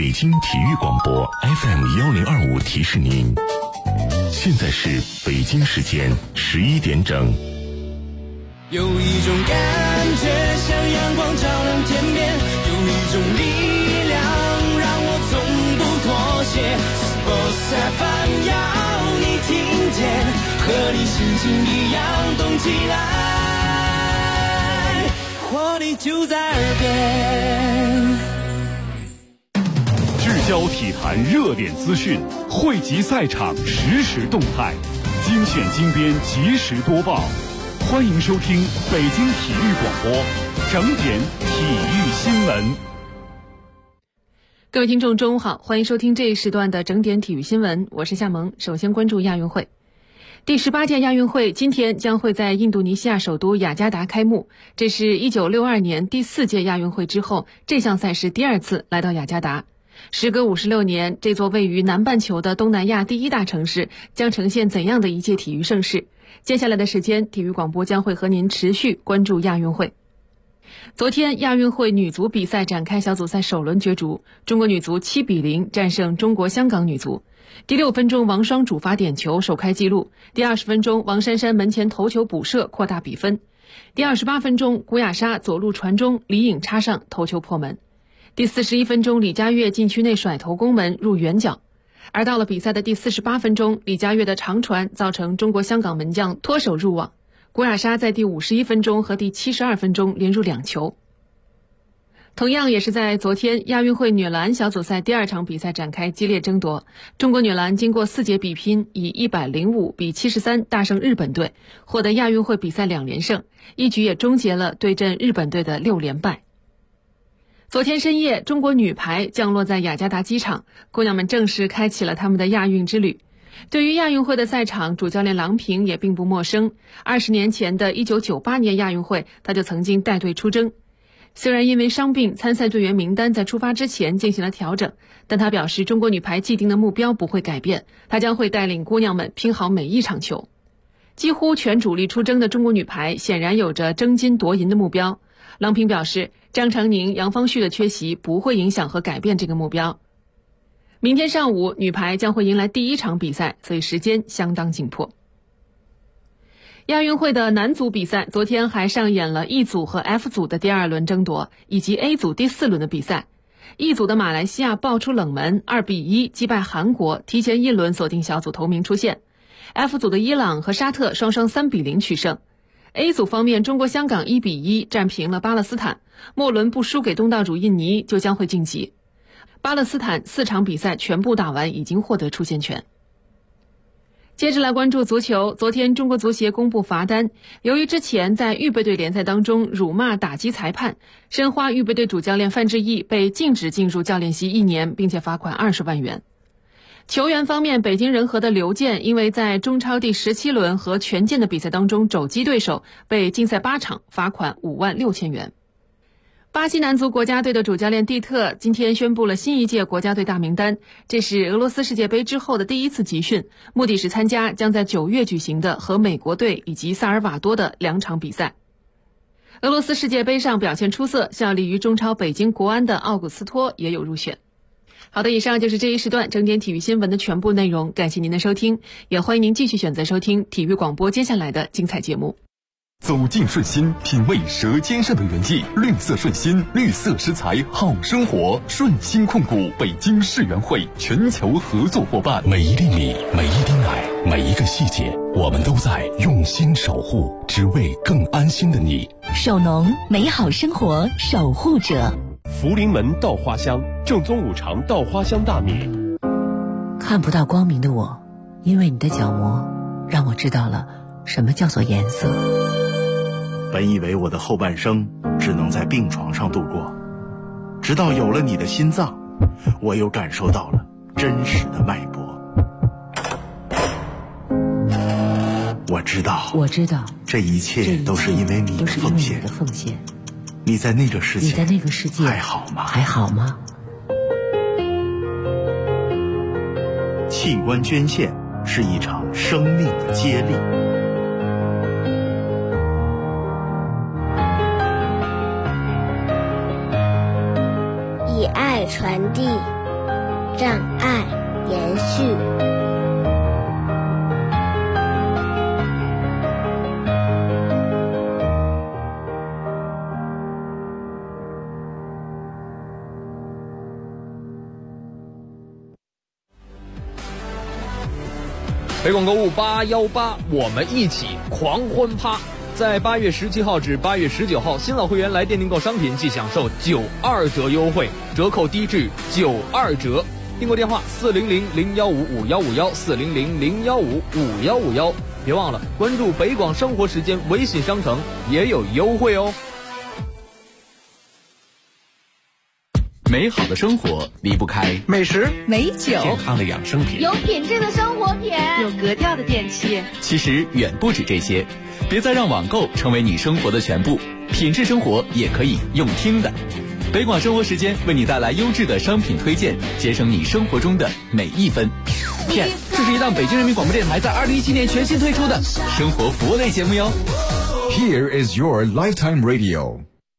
北京体育广播 FM1025提示您，现在是北京时间11点整。 有一种感觉像阳光照亮天边，有一种力量让我从不妥协。Sports FM 要你听见，和你心情一样动起来，活力就在耳边。 聚焦体坛热点资讯，汇集赛场实时动态，精选精编及时播报。欢迎收听北京体育广播整点体育新闻。 各位听众中午好，欢迎收听这一时段的整点体育新闻，我是夏萌。首先关注亚运会。第18届亚运会今天将会在印度尼西亚首都雅加达开幕，这是1962年第4届亚运会之后这项赛事第2次来到雅加达。时隔56年，这座位于南半球的东南亚第一大城市将呈现怎样的一届体育盛事？接下来的时间，体育广播将会和您持续关注亚运会。昨天，亚运会女足比赛展开小组赛首轮角逐，中国女足7-0战胜中国香港女足。第6分钟，王霜主罚点球首开纪录；第20分钟，王珊珊门前头球补射扩大比分；第28分钟，古雅莎左路传中，李颖插上头球破门；第41分钟，李佳悦禁区内甩头攻门入远角。而到了比赛的第48分钟，李佳悦的长传造成中国香港门将脱手入网，古雅莎在第51分钟和第72分钟连入2球。同样也是在昨天，亚运会女篮小组赛第2场比赛展开激烈争夺，中国女篮经过4节比拼，以105-73大胜日本队，获得亚运会比赛2连胜，一举也终结了对阵日本队的6连败。昨天深夜，中国女排降落在雅加达机场，姑娘们正式开启了她们的亚运之旅。对于亚运会的赛场，主教练郎平也并不陌生。20年前的1998年亚运会，她就曾经带队出征。虽然因为伤病，参赛队员名单在出发之前进行了调整，但她表示中国女排既定的目标不会改变，她将会带领姑娘们拼好每一场球。几乎全主力出征的中国女排显然有着争金夺银的目标。郎平表示，张常宁、杨方旭的缺席不会影响和改变这个目标。明天上午，女排将会迎来第1场比赛，所以时间相当紧迫。亚运会的男足比赛昨天还上演了 E 组和 F 组的第2轮争夺，以及 A 组第4轮的比赛。E 组的马来西亚爆出冷门，2-1击败韩国，提前1轮锁定小组头名出线。F 组的伊朗和沙特双双3-0取胜。A 组方面，中国香港1-1战平了巴勒斯坦，末轮不输给东道主印尼就将会晋级。巴勒斯坦4场比赛全部打完，已经获得出线权。接着来关注足球，昨天中国足协公布罚单，由于之前在预备队联赛当中辱骂打击裁判，申花预备队主教练范志毅被禁止进入教练席1年，并且罚款20万元。球员方面，北京人和的刘健因为在中超第17轮和权健的比赛当中肘击对手，被禁赛8场，罚款5万6千元。巴西男足国家队的主教练蒂特今天宣布了新一届国家队大名单，这是俄罗斯世界杯之后的第1次集训，目的是参加将在9月举行的和美国队以及萨尔瓦多的2场比赛。俄罗斯世界杯上表现出色，效力于中超北京国安的奥古斯托也有入选。好的，以上就是这一时段整点体育新闻的全部内容，感谢您的收听，也欢迎您继续选择收听体育广播接下来的精彩节目。 走进顺心，品味舌尖上的原意，绿色顺心，绿色食材好生活。顺心控股北京世园会全球合作伙伴。 每一粒米，每一滴奶，每一个细节，我们都在用心守护，只为更安心的你。 守农，美好生活守护者。 福临门稻花香，正宗五常稻花香大米。 看不到光明的我，因为你的角膜让我知道了什么叫做颜色。 本以为我的后半生只能在病床上度过，直到有了你的心脏，我又感受到了真实的脉搏。我知道，这一切都是因为你的奉献。你在那个世界还好吗？器官捐献是一场生命的接力。 以爱传递， 障碍延续。 北广购物818，我们一起狂欢趴！在8月17号至8月19号，新老会员来店订购商品即享受92折优惠，折扣低至92折。订购电话400-015-5151，400-015-5151。别忘了关注北广生活时间微信商城，也有优惠哦。 美好的生活离不开美食、 美酒、 健康的养生品、 有品质的生活品、 有格调的电器。 其实远不止这些，别再让网购成为你生活的全部，品质生活也可以用听的。北广生活时间为你带来优质的商品推荐，节省你生活中的每一分。 这是一档北京人民广播电台在2017年全新推出的生活服务类节目哟。 Here is your lifetime radio。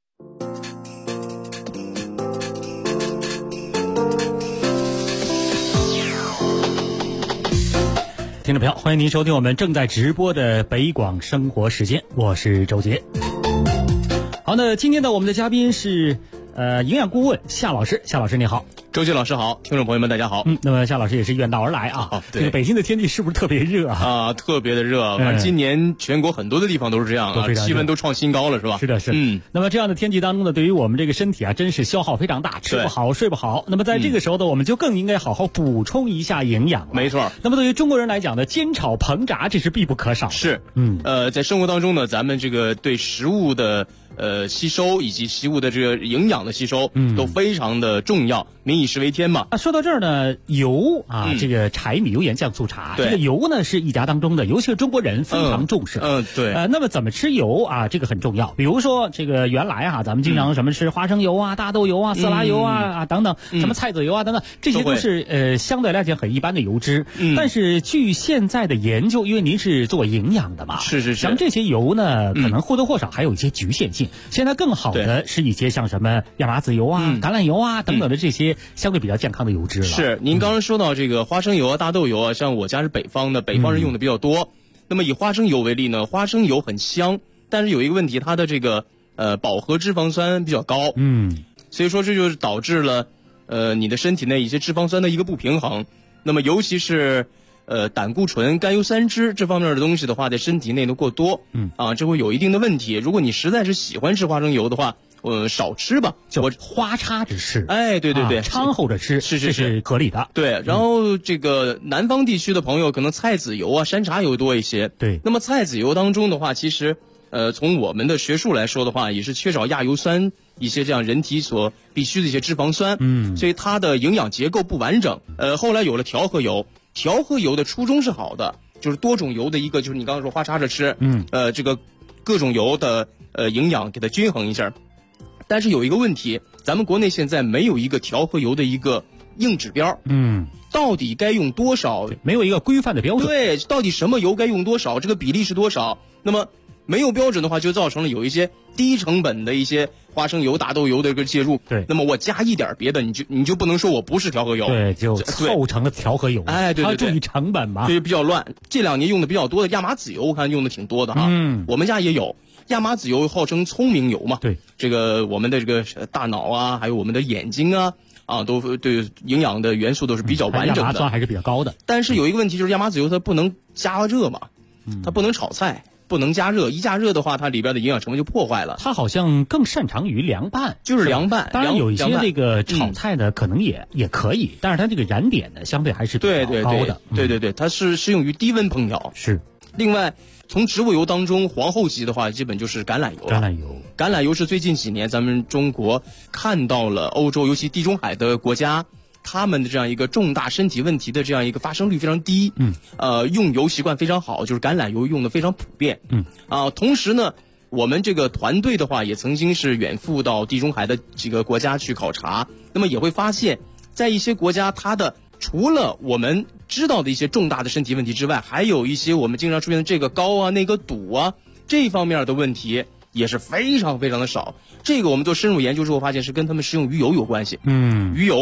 听众朋友，欢迎您收听我们正在直播的北广生活时间，我是周杰。好，那今天的我们的嘉宾是营养顾问夏老师。夏老师你好。 周杰老师好，听众朋友们大家好。 那么夏老师也是远道而来啊。 对， 这个北京的天气是不是特别热啊？特别的热，反正今年全国很多的地方都是这样啊，气温都创新高了，是吧？ 是的，是。那么这样的天气当中呢，对于我们这个身体啊，真是消耗非常大，吃不好，睡不好。那么在这个时候呢，我们就更应该好好补充一下营养了。 没错。 那么对于中国人来讲呢，煎炒烹炸这是必不可少。 是。在生活当中呢，咱们这个对食物的吸收以及食物的这个营养的吸收都非常的重要，民以食为天嘛。 说到这儿呢，油啊，这个柴米油盐酱醋茶，这个油呢是一家当中的，尤其是中国人非常重视。 对。 那么怎么吃油啊？这个很重要。比如说这个原来啊，咱们经常什么吃花生油啊、大豆油啊、色拉油啊等等，什么菜籽油啊等等，这些都是相对来讲很一般的油脂。但是据现在的研究，因为您是做营养的嘛， 是， 像这些油呢，可能或多或少还有一些局限性。现在更好的是一些像什么亚麻籽油啊、橄榄油啊等等的这些相对比较健康的油脂了。 是，您刚刚说到这个花生油啊、大豆油啊，像我家是北方的，北方人用的比较多。那么以花生油为例呢，花生油很香，但是有一个问题，它的这个饱和脂肪酸比较高。所以说这就是导致了你的身体内一些脂肪酸的一个不平衡。那么尤其是胆固醇、甘油三酯这方面的东西的话，在身体内的过多，这会有一定的问题。如果你实在是喜欢吃花生油的话，少吃吧， 就花插着吃。 哎，对， 掺和着吃，是合理的。 对，然后这个南方地区的朋友可能菜籽油啊、山茶油多一些。 对， 那么菜籽油当中的话，其实从我们的学术来说的话，也是缺少亚油酸一些这样人体所必需的一些脂肪酸。所以它的营养结构不完整。后来有了调和油。调和油的初衷是好的，就是多种油的一个，就是你刚刚说花插着吃，这个各种油的营养给它均衡一下。但是有一个问题，咱们国内现在没有一个调和油的一个硬指标，到底该用多少？ 没有一个规范的标准。 对，到底什么油该用多少？这个比例是多少？那么没有标准的话，就造成了有一些低成本的一些花生油、大豆油的一个介入。 对， 那么我加一点别的，你就不能说我不是调和油。 对，就凑成了调和油。 哎，对， 它注意成本嘛。 对，比较乱。这2年用的比较多的亚麻籽油，我看用的挺多的哈。我们家也有亚麻籽油，号称聪明油嘛。 对， 这个我们的这个大脑啊，还有我们的眼睛啊，都对营养的元素都是比较完整的。 亚麻酸还是比较高的。 但是有一个问题，就是亚麻籽油它不能加热嘛，它不能炒菜。不能加热，一加热的话，它里边的营养成分就破坏了。 它好像更擅长于凉拌， 就是凉拌。 当然有一些这个炒菜的可能也可以，但是它这个燃点呢，相对还是比较高的。 对，它是适用于低温烹调。 是。 另外，从植物油当中，皇后级的话，基本就是橄榄油。橄榄油是最近几年咱们中国看到了欧洲，尤其地中海的国家。他们的这样一个重大身体问题的这样一个发生率非常低，用油习惯非常好，就是橄榄油用的非常普遍，同时呢，我们这个团队的话也曾经是远赴到地中海的几个国家去考察，那么也会发现，在一些国家，它的除了我们知道的一些重大的身体问题之外，还有一些我们经常出现的这个高啊、那个堵啊这方面的问题也是非常非常的少。这个我们做深入研究之后发现是跟他们食用鱼油有关系，鱼油。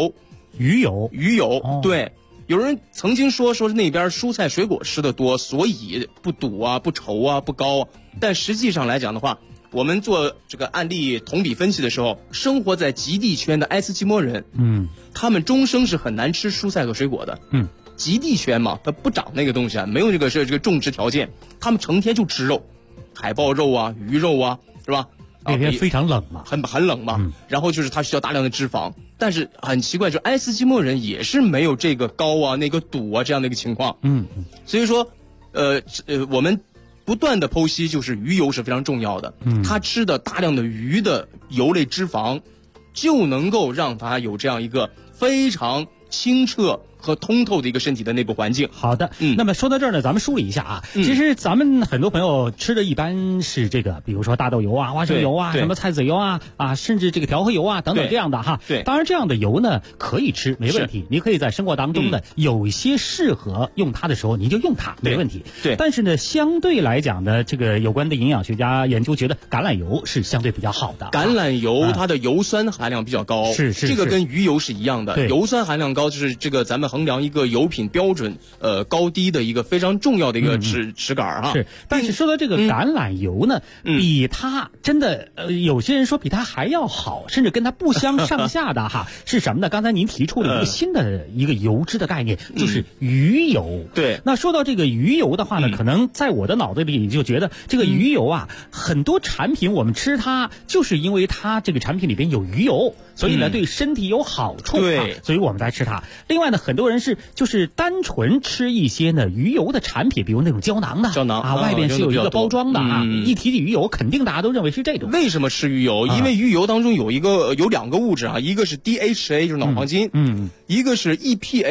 鱼油， 对。有人曾经说那边蔬菜水果吃的多，所以不堵啊、不稠啊、不高啊。但实际上来讲的话，我们做这个案例同比分析的时候，生活在极地圈的爱斯基摩人，他们终生是很难吃蔬菜和水果的。极地圈嘛，它不长那个东西啊，没有这个种植条件，他们成天就吃肉，海豹肉啊、鱼肉啊，是吧？ 那边非常冷嘛， 很冷嘛。然后就是它需要大量的脂肪，但是很奇怪，就爱斯基摩人也是没有这个高啊、那个堵啊这样的一个情况。所以说，我们不断的剖析，就是鱼油是非常重要的。他吃的大量的鱼的油类脂肪，就能够让他有这样一个非常清澈和通透的一个身体的内部环境。 好的，那么说到这儿呢，咱们梳理一下啊。其实咱们很多朋友吃的一般是这个，比如说大豆油啊、花生油啊、什么菜籽油啊，甚至这个调和油啊等等这样的哈。 对， 当然这样的油呢可以吃，没问题。你可以在生活当中呢有一些适合用它的时候，你就用它，没问题。 对。 但是呢，相对来讲呢，这个有关的营养学家研究觉得橄榄油是相对比较好的。 橄榄油它的油酸含量比较高， 是这个跟鱼油是一样的。油酸含量高就是这个咱们衡量一个油品标准高低的一个非常重要的一个尺杆哈。 是，但是说到这个橄榄油呢，比它真的有些人说比它还要好，甚至跟它不相上下的哈，是什么呢？刚才您提出了一个新的一个油脂的概念，就是鱼油。 对， 那说到这个鱼油的话呢，可能在我的脑子里就觉得这个鱼油啊，很多产品我们吃它就是因为它这个产品里边有鱼油，所以呢对身体有好处， 对， 所以我们才吃它。另外呢，很多人就是单纯吃一些呢鱼油的产品，比如那种胶囊啊，外边是有一个包装的啊。一提起鱼油，肯定大家都认为是这种。 为什么吃鱼油？因为鱼油当中有两个物质啊，一个是 DHA 就是脑黄金，一个是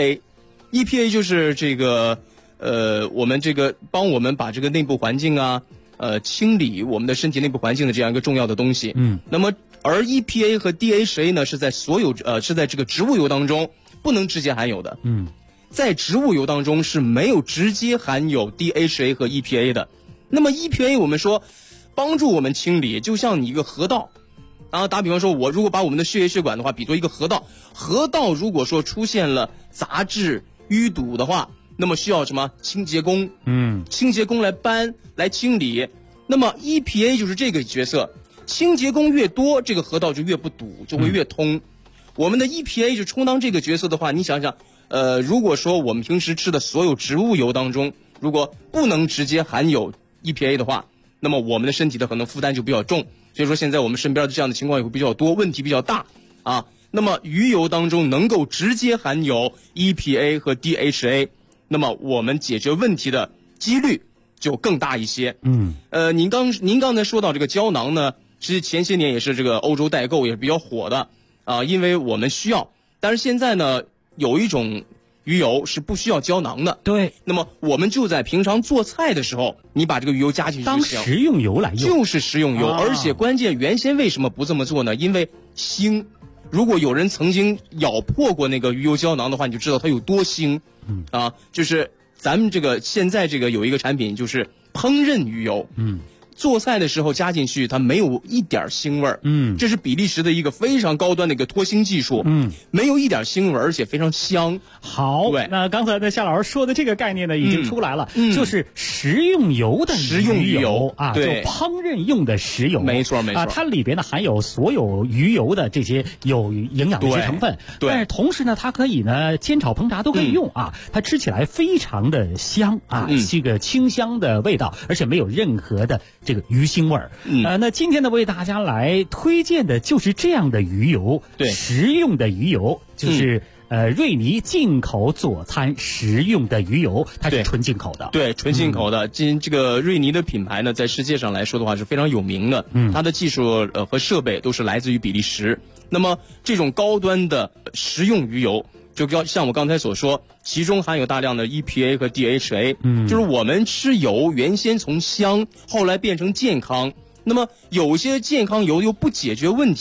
EPA 就是这个我们这个帮我们把这个内部环境啊清理我们的身体内部环境的这样一个重要的东西。那么而 EPA 和 DHA 呢是在是在这个植物油当中不能直接含有的。在植物油当中是没有直接含有 DHA 和 EPA 的。那么 EPA 我们说帮助我们清理，就像你一个河道啊，打比方说，我如果把我们的血液血管的话比作一个河道，河道如果说出现了杂质淤堵的话，那么需要什么清洁工？清洁工来搬来清理。那么 EPA 就是这个角色，清洁工越多，这个河道就越不堵，就会越通。我们的 EPA 就充当这个角色的话，你想想。如果说我们平时吃的所有植物油当中，如果不能直接含有 EPA 的话，那么我们的身体的可能负担就比较重。所以说现在我们身边的这样的情况也会比较多，问题比较大啊。那么鱼油当中能够直接含有 EPA 和 DHA， 那么我们解决问题的几率就更大一些。您刚才说到这个胶囊呢，其实前些年也是这个欧洲代购也是比较火的啊，因为我们需要。但是现在呢，有一种鱼油是不需要胶囊的。 对， 那么我们就在平常做菜的时候，你把这个鱼油加进去当食用油来用， 就是食用油。而且关键原先为什么不这么做呢？因为腥。如果有人曾经咬破过那个鱼油胶囊的话，你就知道它有多腥。就是咱们这个现在这个有一个产品就是烹饪鱼油。做菜的时候加进去，它没有一点腥味儿。这是比利时的一个非常高端的一个脱腥技术。没有一点腥味儿，而且非常香。 好， 对， 那刚才夏老师说的这个概念呢，已经出来了，就是食用油的食用鱼油啊，就烹饪用的食油。 没错没错， 它里边呢含有所有鱼油的这些有营养的一些成分。 对， 但是同时呢，它可以呢煎炒烹炸都可以用啊，它吃起来非常的香啊，这个清香的味道，而且没有任何的这个鱼腥味儿。那今天呢为大家来推荐的就是这样的鱼油，食用的鱼油，就是瑞尼进口佐餐食用的鱼油，它是纯进口的。 对，纯进口的。这个瑞尼的品牌呢，在世界上来说的话是非常有名的。它的技术和设备都是来自于比利时。那么这种高端的食用鱼油，就像我刚才所说，其中含有大量的 EPA 和 DHA。就是我们吃油原先从香，后来变成健康。那么有些健康油又不解决问题，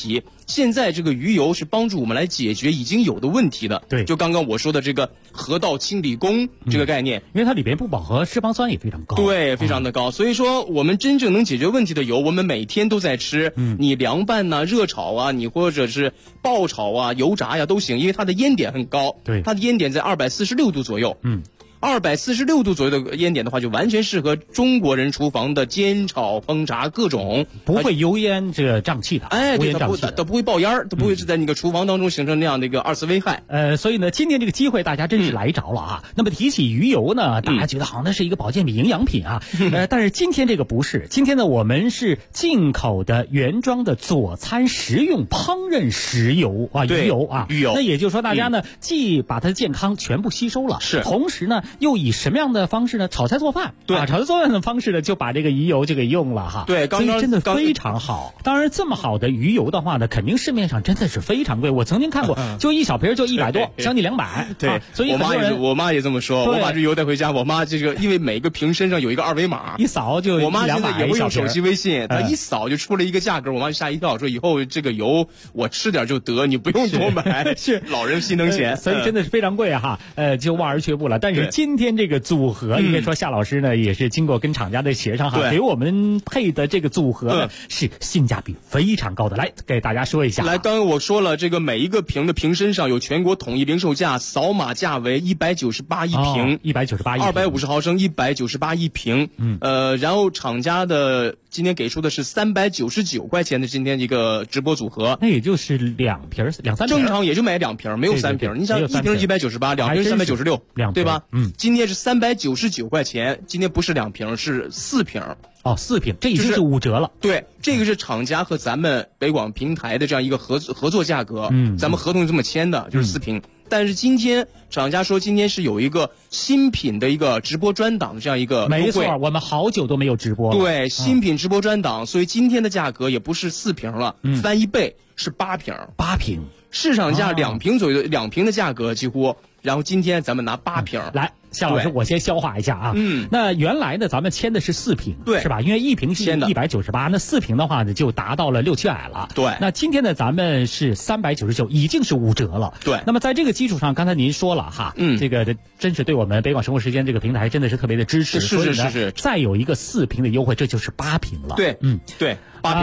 现在这个鱼油是帮助我们来解决已经有的问题的。 对， 就刚刚我说的这个河道清理工这个概念， 因为它里边不饱和脂肪酸也非常高， 对，非常的高。所以说我们真正能解决问题的油，我们每天都在吃。你凉拌呐、热炒啊，你或者是爆炒啊、油炸呀都行，因为它的烟点很高。 对， 它的烟点在246度左右。246度左右的烟点的话，就完全适合中国人厨房的煎炒烹炸各种， 不会油烟这个胀气的。 哎，对，它不会爆烟，它不会是在那个厨房当中形成那样的一个二次危害。 所以呢，今天这个机会大家真是来着了啊。那么提起鱼油呢，大家觉得好像那是一个保健品、营养品啊。但是今天这个不是，今天呢我们是进口的原装的佐餐食用烹饪食油啊，鱼油啊。 鱼油。 那也就是说，大家呢既把它的健康全部吸收了， 是， 同时呢。又以什么样的方式呢？炒菜做饭， 对， 炒菜做饭的方式呢，就把这个鱼油就给用了哈。 对， 所以真的非常好。当然，这么好的鱼油的话呢，肯定市面上真的是非常贵。我曾经看过，就一小瓶就100多，将近200。 对， 所以我妈也这么说。我把这油带回家，我妈这个因为每个瓶身上有一个二维码， 一扫就我妈现在也会用手机微信，她一扫就出了一个价格，我妈就吓一跳，说以后这个油我吃点就得，你不用多买。 是老人心疼钱， 所以真的是非常贵哈。就望而却步了。但是今天这个组合，应该说夏老师呢也是经过跟厂家的协商哈，给我们配的这个组合呢是性价比非常高的。来给大家说一下。 来，刚刚我说了，这个每一个瓶的瓶身上有全国统一零售价，扫码价为198一瓶 ，198一瓶 ，250毫升198一瓶。然后厂家的今天给出的是399块钱的今天一个直播组合， 那也就是2瓶2、3瓶， 正常也就买2瓶，没有3瓶。你想一瓶198，2瓶396，对吧？今天是399块钱，今天不是2瓶，是4瓶。 哦，4瓶，这已经是5折了。 对，这个是厂家和咱们北广平台的这样一个合作价格。咱们合同是这么签的，就是4瓶。但是今天厂家说今天是有一个新品的一个直播专档的这样一个优惠。 没错，我们好久都没有直播了。 对，新品直播专档，所以今天的价格也不是4瓶了，翻1倍是8瓶。 8瓶， 市场价2瓶左右的2瓶的价格几乎。然后今天咱们拿8瓶来，夏老师，我先消化一下啊。那原来呢，咱们签的是4瓶， 对， 是吧？因为1瓶是198，那4瓶的话呢，就达到了600-700了。 对。 那今天呢，咱们是399，已经是5折了。 对。 那么在这个基础上，刚才您说了哈，这个真是对我们北广生活时间这个平台真的是特别的支持。 是。 再有一个4瓶的优惠，这就是8瓶了。 对，对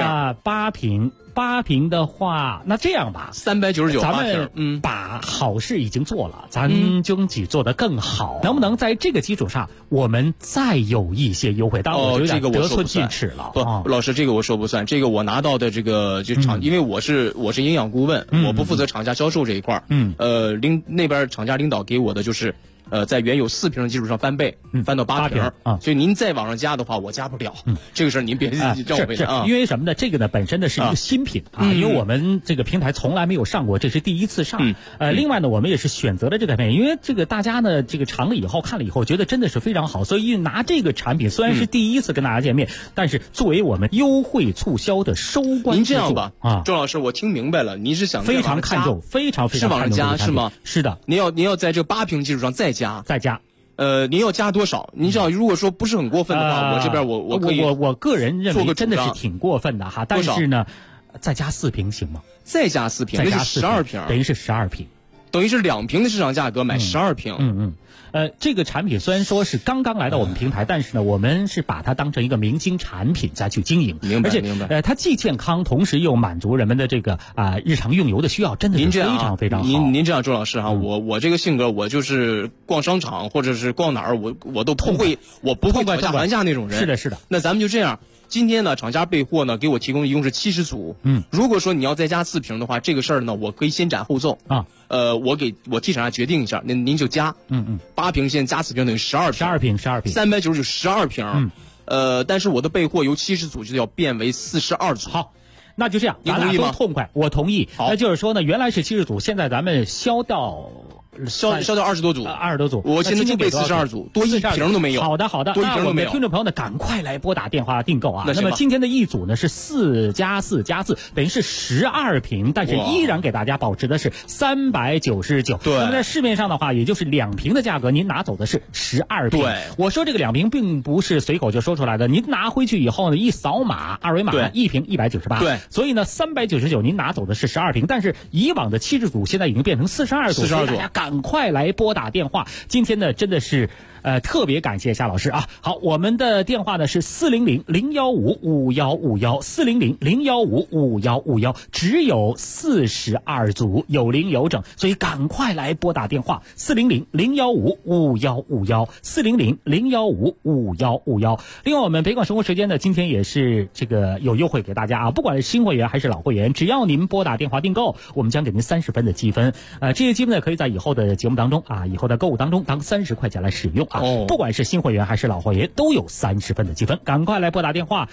，8瓶。 8瓶的话，那这样吧 ，399， 咱们把好事已经做了，咱争取做得更好，能不能在这个基础上，我们再有一些优惠？当然，我觉得得寸进尺了。 不，老师，这个我说不算，这个我拿到的这个就厂，因为我是营养顾问，我不负责厂家销售这一块那边厂家领导给我的就是。在原有4瓶的基础上翻倍，翻到8瓶啊， 所以您再往上加的话，我加不了。这个事儿您别让我为难啊。 因为什么呢？这个呢本身呢是一个新品啊，因为我们这个平台从来没有上过，这是第一次上。另外呢，我们也是选择了这个品，因为这个大家呢这个尝了以后看了以后，觉得真的是非常好，所以拿这个产品虽然是第一次跟大家见面，但是作为我们优惠促销的收官。 您这样吧，周老师，我听明白了，您是想非常看重，非常是往上加是吗？ 是的， 您要在这8瓶基础上再加。您要加多少？您知道，如果说不是很过分的话，我这边我可以。 我个人认为真的是挺过分的哈，但是呢，再加4瓶行吗？ 再加4瓶，那是12瓶， 等于是12瓶， 等于是2瓶的市场价格买12瓶。 这个产品虽然说是刚刚来到我们平台，但是呢，我们是把它当成一个明星产品再去经营， 明白？ 它既健康，同时又满足人们的这个日常用油的需要，真的是非常非常好。 您这样，周老师哈，我这个性格，我就是逛商场或者是逛哪儿，我都不会，我不会讨价还价那种人。 是的。那咱们就这样。今天呢，厂家备货呢，给我提供一共是70组。如果说你要再加4瓶的话，这个事儿呢，我可以先斩后奏啊。 我替厂家决定一下，您就加。8瓶现在加4瓶等于12瓶，399就12瓶。但是我的备货由70组就要变为42组。 好，那就这样， 您同意吗？ 痛快，我同意。那就是说呢，原来是70组，现在咱们销到销掉20多组 ，20多组。 我现在就备42组，多一瓶都没有。 好的，那我们的听众朋友呢，赶快来拨打电话订购啊。那么今天的一组呢是4+4+4，等于是12瓶，但是依然给大家保持的是399。 对。 那么在市面上的话，也就是2瓶的价格，您拿走的是12瓶。 对。 我说这个2瓶并不是随口就说出来的，您拿回去以后呢，一扫码二维码，1瓶198。 对。 所以呢，399您拿走的是12瓶，但是以往的70组现在已经变成42组，所以大家赶快来拨打电话。今天呢，真的是特别感谢夏老师啊。好，我们的电话呢是400-015-5151，400-015-5151，只有42组，有零有整，所以赶快来拨打电话，400-015-5151，400-015-5151。另外，我们北广生活时间呢，今天也是这个有优惠给大家啊，不管是新会员还是老会员，只要您拨打电话订购，我们将给您30分的积分。这些积分呢，可以在以后的节目当中啊，以后的购物当中当30块钱来使用啊。不管是新会员还是老会员，都有30分的积分。赶快来拨打电话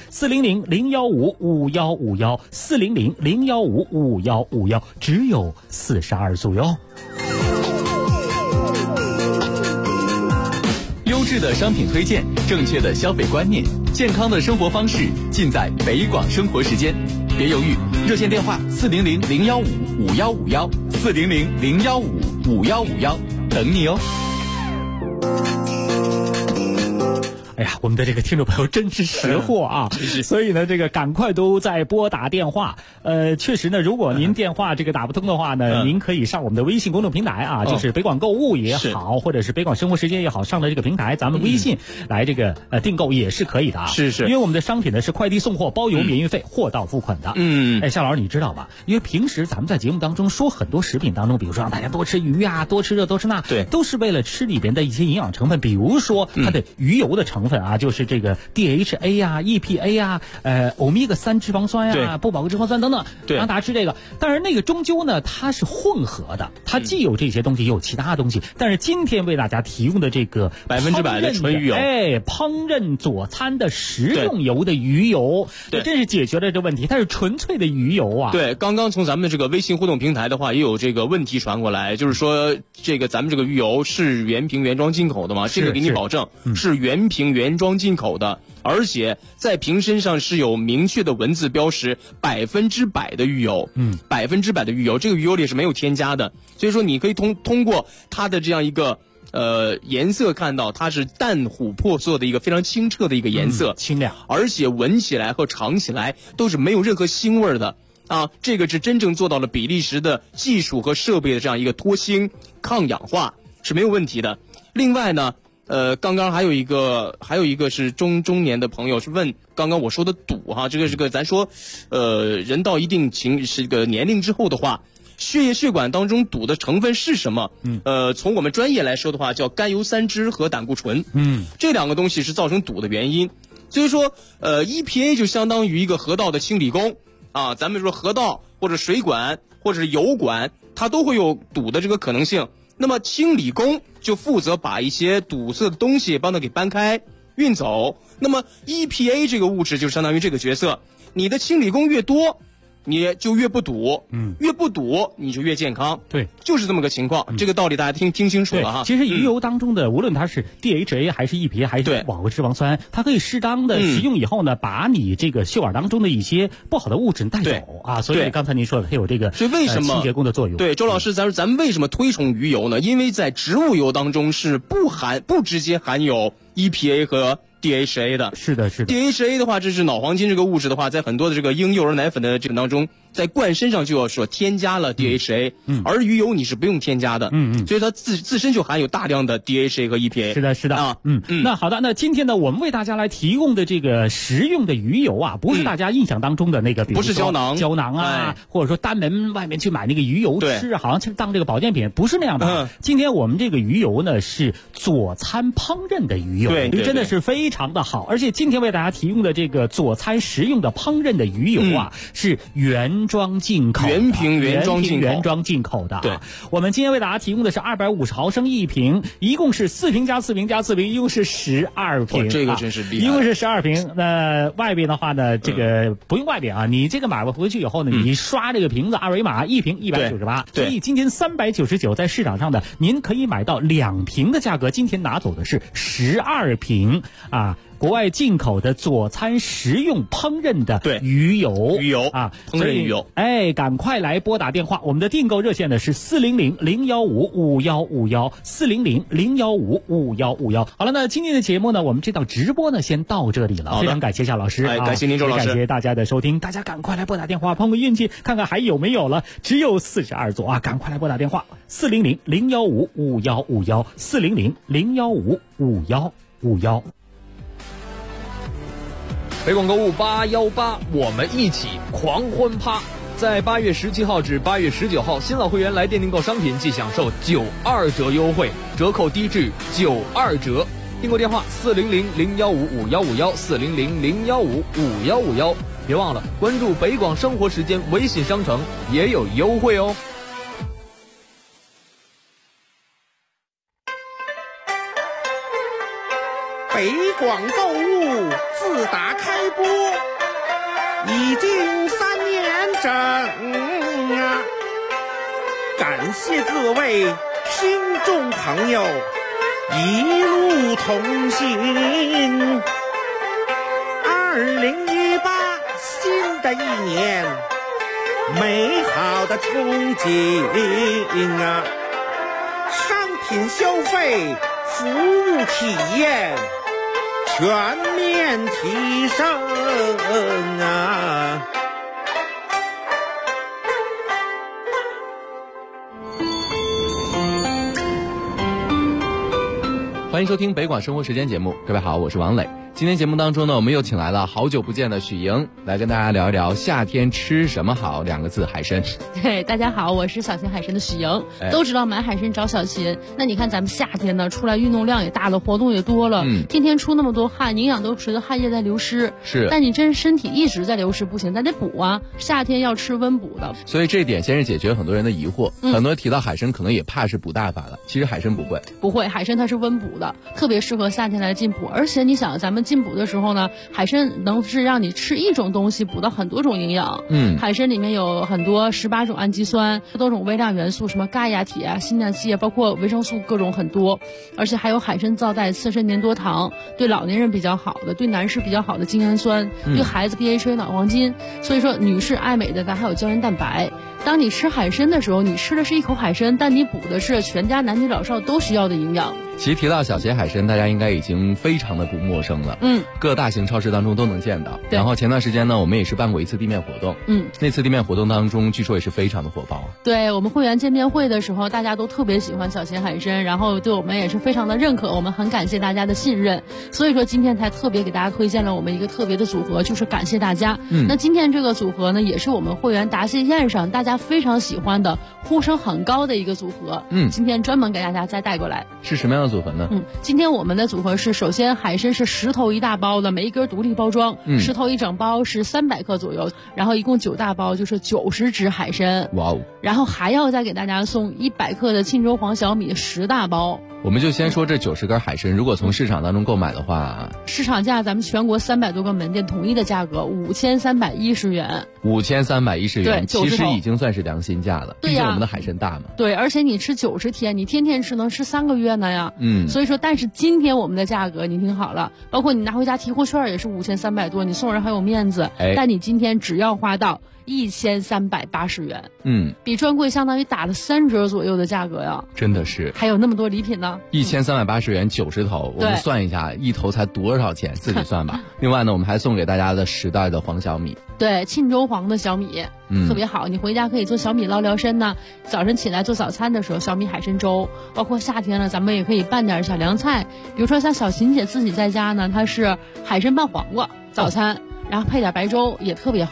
，400-015-5151，400-015-5151，只有42组哟。 优质的商品推荐，正确的消费观念，健康的生活方式，尽在北广生活时间。别犹豫，热线电话400-015-5151，400-015-5151，等你哦。 哎呀，我们的这个听众朋友真是识货啊！所以呢，这个赶快都在拨打电话。确实呢，如果您电话这个打不通的话呢，您可以上我们的微信公众平台啊，就是北广购物也好，或者是北广生活时间也好，上的这个平台，咱们微信来这个订购也是可以的啊。 是， 因为我们的商品呢是快递送货包邮免运费，货到付款的。夏老师你知道吧？因为平时咱们在节目当中说很多食品当中，比如说让大家多吃鱼啊，多吃这多吃那， 对， 都是为了吃里边的一些营养成分，比如说它的鱼油的成分啊，就是这个 DHA 啊、EPA 啊、欧米伽3脂肪酸啊、不饱和脂肪酸等等，让大家吃这个。但是那个终究呢，它是混合的，它既有这些东西，也有其他东西。但是今天为大家提供的这个 100%的纯鱼油， 烹饪佐餐的食用油的鱼油，这真是解决了这问题。它是纯粹的鱼油啊。 对，刚刚从咱们的这个微信互动平台的话，也有这个问题传过来，就是说这个咱们这个鱼油是原瓶原装进口的吗？这个给你保证是原瓶原装进口的，而且在瓶身上是有明确的文字标识，100%的鱼油，100%的鱼油，这个鱼油里是没有添加的，所以说你可以通过它的这样一个颜色看到它是淡琥珀色的一个非常清澈的一个颜色， 清亮， 而且闻起来和尝起来都是没有任何腥味的啊，这个是真正做到了比利时的技术和设备的这样一个脱腥抗氧化是没有问题的。另外呢，刚刚还有一个是中年的朋友是问刚刚我说的赌哈，这个咱说，人到一定这个年龄之后的话，血液血管当中赌的成分是什么？从我们专业来说的话，叫甘油三酯和胆固醇。这两个东西是造成赌的原因。所以说，EPA 就相当于一个河道的清理工啊，咱们说河道或者水管或者是油管，它都会有堵的这个可能性。那么清理工就负责把一些堵塞的东西帮它给搬开运走，那么 EPA 这个物质就相当于这个角色，你的清理工越多你就越不堵，越不堵你就越健康， 对， 就是这么个情况。这个道理大家听清楚了哈。 其实鱼油当中的，无论它是 DHA 还是 EPA 还是饱和脂肪酸，它可以适当的食用以后呢，把你这个血管当中的一些不好的物质带走啊。所以刚才您说的它有这个所以为什么清洁工的作用？ 对，周老师，咱们为什么推崇鱼油呢？因为在植物油当中是不直接含有 EPA 和DHA 的。 是的 DHA 的话，这是脑黄金这个物质的话，在很多的这个婴幼儿奶粉的这个当中，在灌身上就要说添加了 DHA，而鱼油你是不用添加的，所以它自身就含有大量的 DHA 和 EPA。 是的啊，那好的，那今天呢，我们为大家来提供的这个食用的鱼油啊，不是大家印象当中的那个，比如说不是胶囊啊，或者说单门外面去买那个鱼油吃，好像当这个保健品，不是那样的。今天我们这个鱼油呢是佐餐烹饪的鱼油， 对， 真的是非常的好，而且今天为大家提供的这个佐餐食用的烹饪的鱼油啊，是原原装进口， 原瓶原装进口的。 对， 我们今天为大家提供的是250毫升1瓶，一共是4瓶加4瓶加4瓶，一共是12瓶。 这个真是厉害， 一共是12瓶。那外边的话呢，这个不用外边啊，你这个买回去以后呢，你刷这个瓶子二维码，一瓶198，所以今天399在市场上的您可以买到2瓶的价格，今天拿走的是12瓶啊。国外进口的佐餐食用烹饪的鱼油啊， 烹饪鱼油， 赶快来拨打电话，我们的订购热线呢是400-015-5151，400-015-5151。好了，那今天的节目呢，我们这道直播呢先到这里了，非常感谢夏老师， 感谢您周老师， 感谢大家的收听，大家赶快来拨打电话碰个运气，看看还有没有了，只有42座啊，赶快来拨打电话400-015-5151，400-015-5151。 北广购物818，我们一起狂欢趴。在8月17号至8月19号，新老会员来店订购商品即享受92折优惠，折扣低至92折。订购电话400-015-5151，400-015-5151。别忘了关注北广生活时间微信商城，也有优惠哦。 北广购物自打开播已经3年整啊！感谢各位听众朋友一路同行。2018新的一年，美好的憧憬啊！商品消费，服务体验全面提升啊！ 欢迎收听北广生活时间节目，各位好，我是王磊。今天节目当中呢，我们又请来了好久不见的许莹，来跟大家聊一聊夏天吃什么好2个字，海参。 对，大家好，我是小秦海参的许莹。都知道买海参找小秦，那你看咱们夏天呢，出来运动量也大了，活动也多了，天天出那么多汗，营养都随着汗液在流失。 是， 但你真身体一直在流失不行，咱得补啊。夏天要吃温补的。 所以这一点先是解决很多人的疑惑，很多人提到海参可能也怕是补大发了，其实海参不会， 海参它是温补的，特别适合夏天来进补。而且你想，咱们进补的时候呢，海参能是让你吃一种东西补到很多种营养。海参里面有很多18种氨基酸，多种微量元素，什么钙呀、铁啊、锌啊、硒啊，包括维生素各种很多。而且还有海参皂带刺身粘多糖，对老年人比较好的，对男士比较好的精氨酸，对孩子 DHA 脑黄金。所以说女士爱美的咱还有胶原蛋白。当你吃海参的时候，你吃的是一口海参，但你补的是全家男女老少都需要的营养。 其实提到小秦海参，大家应该已经非常的不陌生了。各大型超市当中都能见到。然后前段时间呢，我们也是办过一次地面活动。那次地面活动当中，据说也是非常的火爆啊。 对，我们会员见面会的时候，大家都特别喜欢小秦海参，然后对我们也是非常的认可，我们很感谢大家的信任。所以说今天才特别给大家推荐了我们一个特别的组合，就是感谢大家。那今天这个组合呢，也是我们会员答谢宴上大家非常喜欢的、呼声很高的一个组合。今天专门给大家再带过来。 是什么样的组合呢？ 今天我们的组合是，首先海参是10头1大包的，每一根独立包装，10头1整包是300克左右，然后一共9大包就是90只海参。 哇哦！ 然后还要再给大家送100克的沁州黄小米10大包。 我们就先说这90根海参，如果从市场当中购买的话， 市场价咱们全国300多个门店统一的价格5310元。 5310元， 对， 其实已经算是良心价了。 对呀， 毕竟我们的海参大嘛。 对，而且你吃90天，你天天吃能吃3个月呢呀。所以说，但是今天我们的价格你听好了，包括你拿回家提货券也是5300多，你送人还有面子。但你今天只要花到1380元，比专柜相当于打了3折左右的价格呀， 真的是， 还有那么多礼品呢。 1380元90头，我们算一下，一头才多少钱，自己算吧。另外呢，我们还送给大家的10袋的黄小米， 对，沁州黄的小米，特别好，你回家可以做小米捞聊参呢。早晨起来做早餐的时候，小米海参粥，包括夏天了，咱们也可以拌点小凉菜，比如说像小秦姐自己在家呢，她是海参拌黄瓜早餐。然后配点白粥也特别好。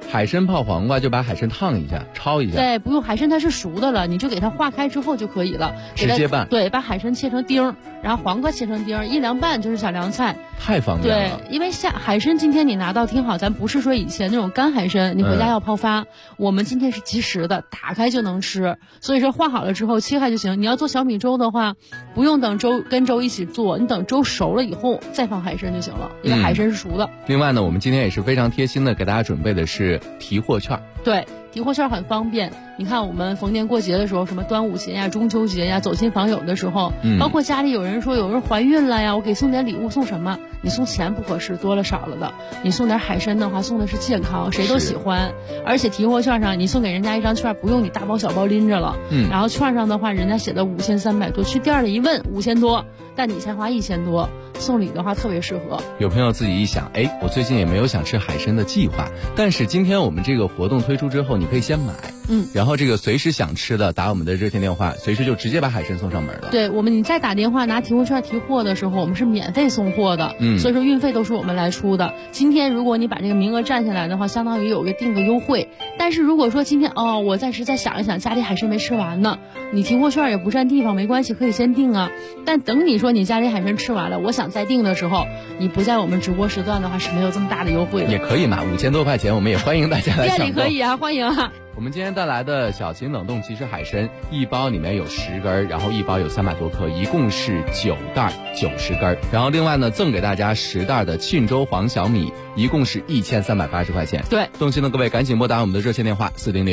海参泡黄瓜就把海参烫一下，焯一下。 对，不用，海参它是熟的了，你就给它化开之后就可以了。 直接拌。 对，把海参切成丁儿，然后黄瓜切成丁儿，一凉拌就是小凉菜。 太方便了。 对，因为海参今天你拿到听好，咱不是说以前那种干海参，你回家要泡发，我们今天是即食的，打开就能吃。所以说化好了之后切开就行。你要做小米粥的话，不用等粥跟粥一起做，你等粥熟了以后再放海参就行了，因为海参是熟的。 另外呢，我们今天也是非常贴心的给大家准备的是提货券。 对，提货券很方便。你看我们逢年过节的时候，什么端午节呀、中秋节呀，走亲访友的时候，包括家里有人说有人怀孕了呀，我给送点礼物，送什么？你送钱不合适，多了少了的。你送点海参的话，送的是健康，谁都喜欢。而且提货券上你送给人家一张券，不用你大包小包拎着了。然后券上的话，人家写的5300多，去店里一问5000多，但你才花1000多，送礼的话特别适合。 有朋友自己一想，哎，我最近也没有想吃海参的计划，但是今天我们这个活动推出之后，你可以先买，然后这个随时想吃的打我们的热线电话，随时就直接把海参送上门了。 对，你再打电话拿提货券提货的时候，我们是免费送货的，所以说运费都是我们来出的。今天如果你把这个名额占下来的话，相当于有个定个优惠。但是如果说今天我暂时再想一想，家里海参没吃完呢，你提货券也不占地方，没关系，可以先定啊。但等你说你家里海参吃完了，我想再定的时候，你不在我们直播时段的话是没有这么大的优惠的。 也可以嘛，5000多块钱，我们也欢迎大家来抢购。 店里可以啊，欢迎啊。 我们今天带来的小秦冷冻即食海参，一包里面有10根，然后一包有300多克，一共是9袋90根。然后另外呢，赠给大家10袋的沁州黄小米，一共是1380块钱。 对， 动心的各位赶紧拨打我们的热线电话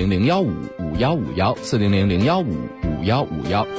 400-015-5151，400-015-5151。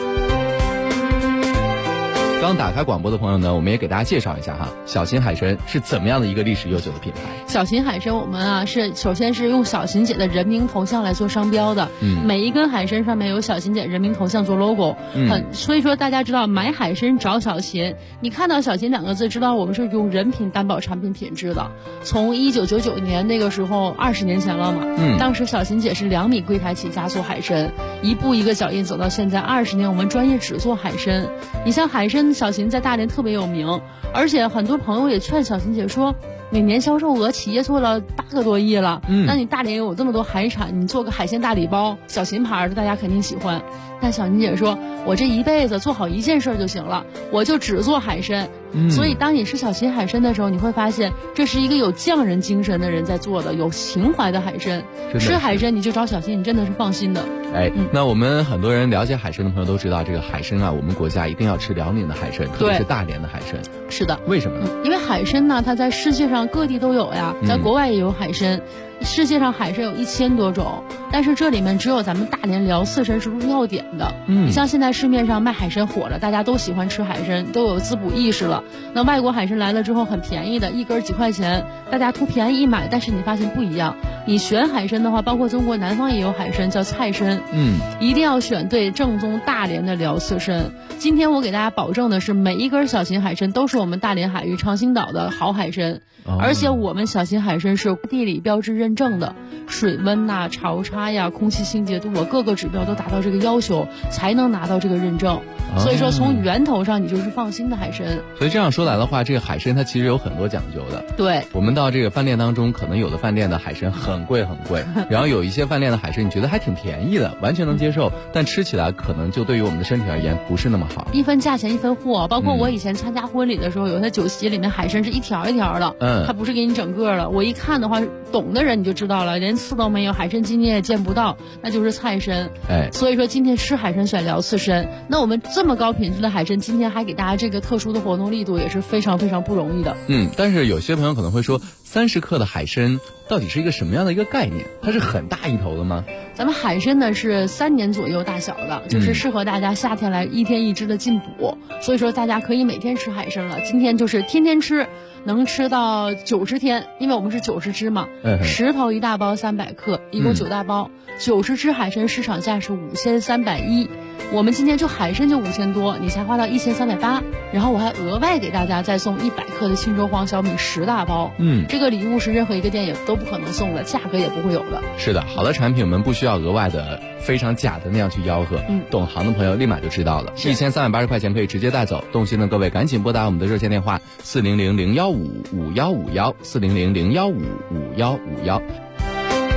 刚打开广播的朋友呢，我们也给大家介绍一下哈，小秦海参是怎么样的一个历史悠久的品牌。 小秦海参我们首先是用小秦姐的人名头像来做商标的，每一根海参上面有小秦姐人名头像做 logo，所以说大家知道买海参找小秦，你看到小秦2个字知道我们是用人品担保产品品质的。从1999年那个时候20年前了嘛，当时小秦姐是2米柜台起家做海参，一步一个脚印走到现在20年，我们专业只做海参。你像海参小秦在大连特别有名，而且很多朋友也劝小秦姐说，每年销售额企业做了8个多亿了，那你大连有这么多海产，你做个海鲜大礼包，小秦牌的大家肯定喜欢。但小秦姐说，我这一辈子做好一件事就行了，我就只做海参。所以当你吃小秦海参的时候，你会发现这是一个有匠人精神的人在做的，有情怀的海参。吃海参你就找小秦，你真的是放心的。 那我们很多人了解海参的朋友都知道，这个海参啊，我们国家一定要吃辽宁的海参，特别是大连的海参。 是的。 为什么呢？ 因为海参呢，它在世界上各地都有呀，在国外也有海参。世界上海参有1000多种，但是这里面只有咱们大连辽四参是入药典的。你像现在市面上卖海参火了，大家都喜欢吃海参，都有滋补意识了。那外国海参来了之后很便宜的，一根几块钱，大家图便宜一买，但是你发现不一样。你选海参的话，包括中国南方也有海参叫菜参，一定要选对正宗大连的辽四参。今天我给大家保证的是，每一根小秦海参都是我们大连海域长兴岛的好海参，而且我们小秦海参是地理标志认证的，水温呐、潮差呀、空气清洁度啊，各个指标都达到这个要求，才能拿到这个认证。所以说从源头上你就是放心的海参。 所以这样说来的话，这个海参它其实有很多讲究的。 对， 我们到这个饭店当中，可能有的饭店的海参很贵很贵，然后有一些饭店的海参你觉得还挺便宜的，完全能接受，但吃起来可能就对于我们的身体而言不是那么好。 一分价钱一分货，包括我以前参加婚礼的时候，有些酒席里面海参是一条一条的，它不是给你整个的。我一看的话，懂的人你就知道了，连刺都没有，海参筋你也见不到，那就是菜参。所以说今天吃海参选辽四参，那我们这么高品质的海参，今天还给大家这个特殊的活动力度，也是非常非常不容易的。 但是有些朋友可能会说，30克的海参到底是一个什么样的一个概念？它是很大一头的吗？ 咱们海参呢是3年左右大小的，就是适合大家夏天来1天1只的进补，所以说大家可以每天吃海参了。今天就是天天吃，能吃到90天，因为我们是90只嘛，10头1大包300克，一共9大包，90只海参市场价是5310，我们今天就海参就5000多，你才花到1380，然后我还额外给大家再送100克的沁州黄小米10大包，这个礼物是任何一个店也都不可能送的，价格也不会有的。 是的，好的产品我们不需要额外的非常假的那样去吆喝，懂行的朋友立马就知道了，1380块钱可以直接带走。动心的各位赶紧拨打我们的热线电话400-015-5151，400-015-5151。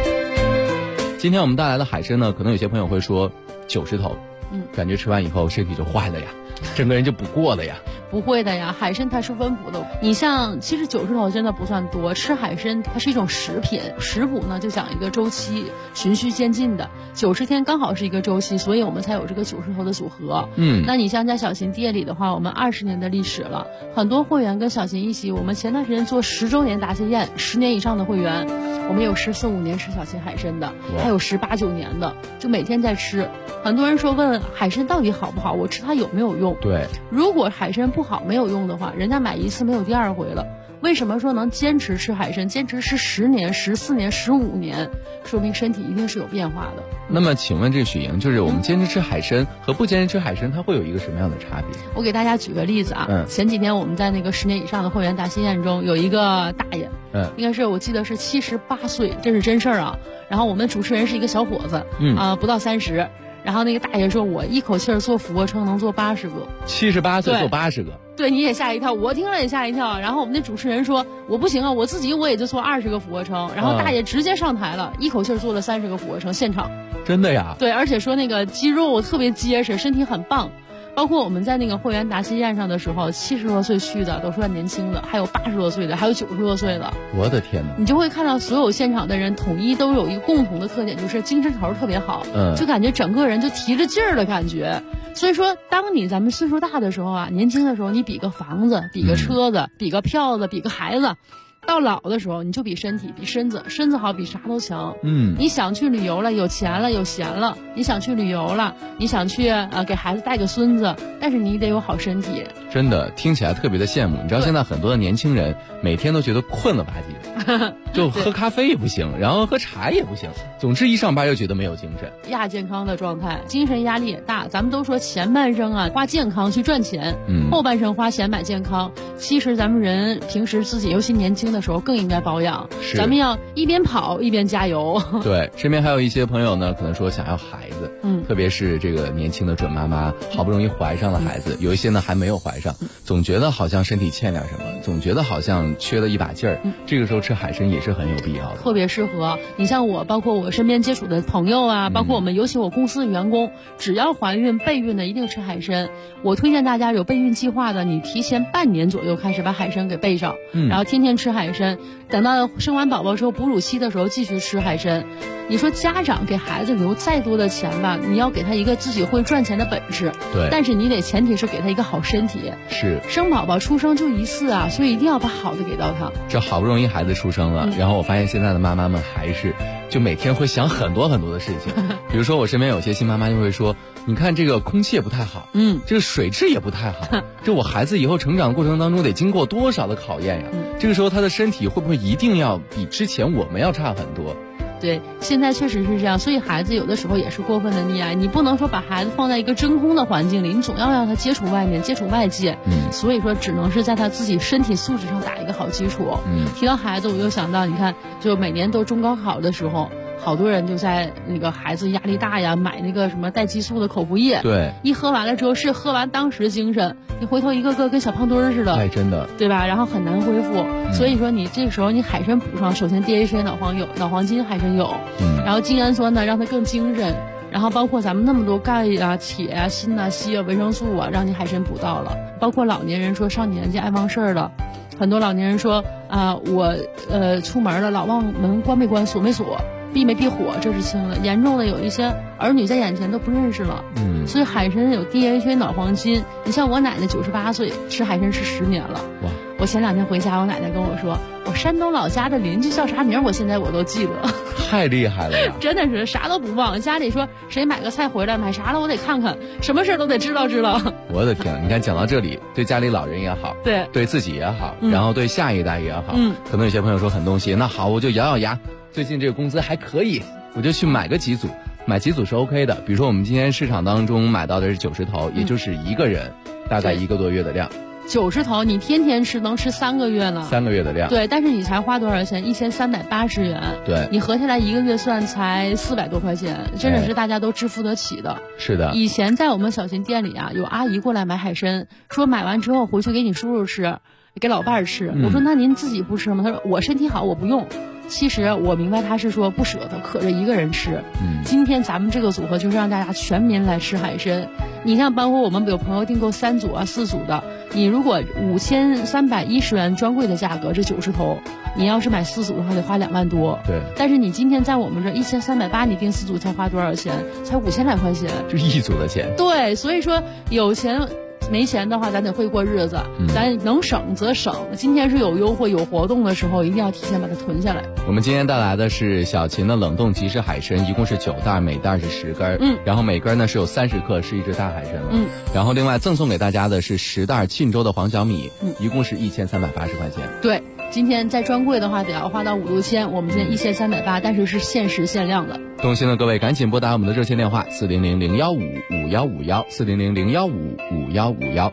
今天我们带来的海参呢，可能有些朋友会说90头，感觉吃完以后身体就坏了呀，整个人就补过了呀。 不会的呀，海参它是温补的。你像其实90头真的不算多，吃海参它是一种食品，食补呢就讲一个周期，循序渐进的，90天刚好是一个周期，所以我们才有这个90头的组合。那你像在小琴店里的话，我们20年的历史了，很多会员跟小琴一起，我们前段时间做10周年答谢宴，10年以上的会员，我们有14、15年吃小琴海参的，还有18、19年的，就每天在吃。很多人说问海参到底好不好，我吃它有没有用？ 对， 如果海参不好没有用的话，人家买一次没有第二回了。为什么说能坚持吃海参，坚持吃10年、14年、15年，说明身体一定是有变化的。 那么请问这许莹，就是我们坚持吃海参和不坚持吃海参，它会有一个什么样的差别？ 我给大家举个例子啊，前几天我们在那个10年以上的会员答谢宴中，有一个大爷，应该是我记得是78岁，这是真事儿啊。然后我们主持人是一个小伙子，不到30。然后那个大爷说，我一口气儿做俯卧撑能做80个 ，78岁做80个， 对，你也吓一跳，我听了也吓一跳。然后我们那主持人说，我不行啊，我自己我也就做20个俯卧撑。然后大爷直接上台了，一口气儿做了30个俯卧撑，现场。 真的呀？ 对，而且说那个肌肉特别结实，身体很棒。包括我们在那个会员答谢宴上的时候，70多岁去的都算年轻的，还有80多岁的，还有90多岁的。 我的天哪！ 你就会看到所有现场的人统一都有一个共同的特点，就是精神头特别好，就感觉整个人就提着劲儿的感觉。所以说，当咱们岁数大的时候啊，年轻的时候你比个房子，比个车子，比个票子，比个孩子。到老的时候，你就比身体，比身子好，比啥都强。你想去旅游了，有钱了，有闲了，你想去旅游了，你想去给孩子带个孙子，但是你得有好身体。 真的听起来特别的羡慕。你知道现在很多的年轻人每天都觉得困了吧唧的，就喝咖啡也不行，然后喝茶也不行，总之一上班就觉得没有精神， 亚健康的状态，精神压力也大。咱们都说前半生啊花健康去赚钱，后半生花钱买健康。其实咱们人平时自己尤其年轻的时候更应该保养，咱们要一边跑一边加油。 对，身边还有一些朋友呢，可能说想要孩子，特别是这个年轻的准妈妈，好不容易怀上了孩子，有一些呢还没有怀上，总觉得好像身体欠点什么，总觉得好像缺了一把劲儿。这个时候吃海参也是很有必要的， 特别适合。你像我，包括我身边接触的朋友啊，包括我们尤其我公司的员工，只要怀孕备孕的一定吃海参。我推荐大家有备孕计划的，你提前半年左右开始把海参给备上，然后天天吃海参，等到生完宝宝之后哺乳期的时候继续吃海参。你说家长给孩子留再多的钱吧，你要给他一个自己会赚钱的本事， 对， 但是你得前提是给他一个好身体。 是， 生宝宝出生就一次啊，所以一定要把好的给到他。 这好不容易孩子出生了，然后我发现现在的妈妈们还是就每天会想很多很多的事情。比如说我身边有些新妈妈就会说，你看这个空气也不太好，这个水质也不太好，这我孩子以后成长过程当中得经过多少的考验呀？这个时候他的身体会不会一定要比之前我们要差很多？ 对，现在确实是这样，所以孩子有的时候也是过分的溺爱，你不能说把孩子放在一个真空的环境里，你总要让他接触外面，接触外界。所以说只能是在他自己身体素质上打一个好基础。提到孩子，我又想到，你看，就每年都中高考的时候，好多人就在那个孩子压力大呀，买那个什么带激素的口服液。 对， 一喝完了之后是喝完当时精神，你回头一个个跟小胖墩儿似的。 哎，真的， 对吧？然后很难恢复。所以说你这个时候你海参补上，首先 DHA 脑黄金海参有，然后精氨酸呢让它更精神，然后包括咱们那么多钙啊、铁啊、锌啊、硒啊、维生素啊，让你海参补到了。包括老年人说上年纪爱忘事儿了。很多老年人说我出门了老忘门关没关锁没锁闭没闭火，这是轻了，严重的有一些儿女在眼前都不认识了。所以海参有 DHA 脑黄金。你像我奶奶98岁吃海参吃10年了。哇！我前2天回家，我奶奶跟我说，我山东老家的邻居叫啥名，我现在我都记得。 太厉害了呀！ 真的是啥都不忘。家里说谁买个菜回来买啥了，我得看看，什么事都得知道。 我的天，你看讲到这里，对家里老人也好，对自己也好，然后对下一代也好，可能有些朋友说很动心，那好，我就咬咬牙，最近这个工资还可以，我就去买个几组。买几组是 OK 的，比如说我们今天市场当中买到的是90头，也就是一个人大概1个多月的量。 90头你天天吃能吃3个月呢。 3个月的量。 对，但是你才花多少钱？1380元。 对， 你合下来1个月算才400多块钱，真的是大家都支付得起的。 是的。 以前在我们小琴店里啊，有阿姨过来买海参，说买完之后回去给你叔叔吃。 给老伴儿吃。我说那您自己不吃吗？他说我身体好，我不用。其实我明白他是说不舍得，可着一个人吃。今天咱们这个组合就是让大家全民来吃海参。你像包括我们有朋友订购3组啊、4组的，你如果5310元专柜的价格，这90头，你要是买4组的话得花2万多。 对。 但是你今天在我们这1380，你订4组才花多少钱？才5000来块钱。 就1组的钱。 对，所以说有钱。没钱的话，咱得会过日子，咱能省则省。今天是有优惠有活动的时候，一定要提前把它囤下来。 我们今天带来的是小秦的冷冻即食海参，一共是9袋，每袋是10根，然后每根呢是有30克，是一只大海参了。然后另外赠送给大家的是10袋沁州的黄小米，一共是1380块钱。 对，今天在专柜的话得要花到5、6千，我们今天1380，但是是限时限量的。 动心的各位赶紧拨打我们的热线电话400-015-5151，400-015-5151。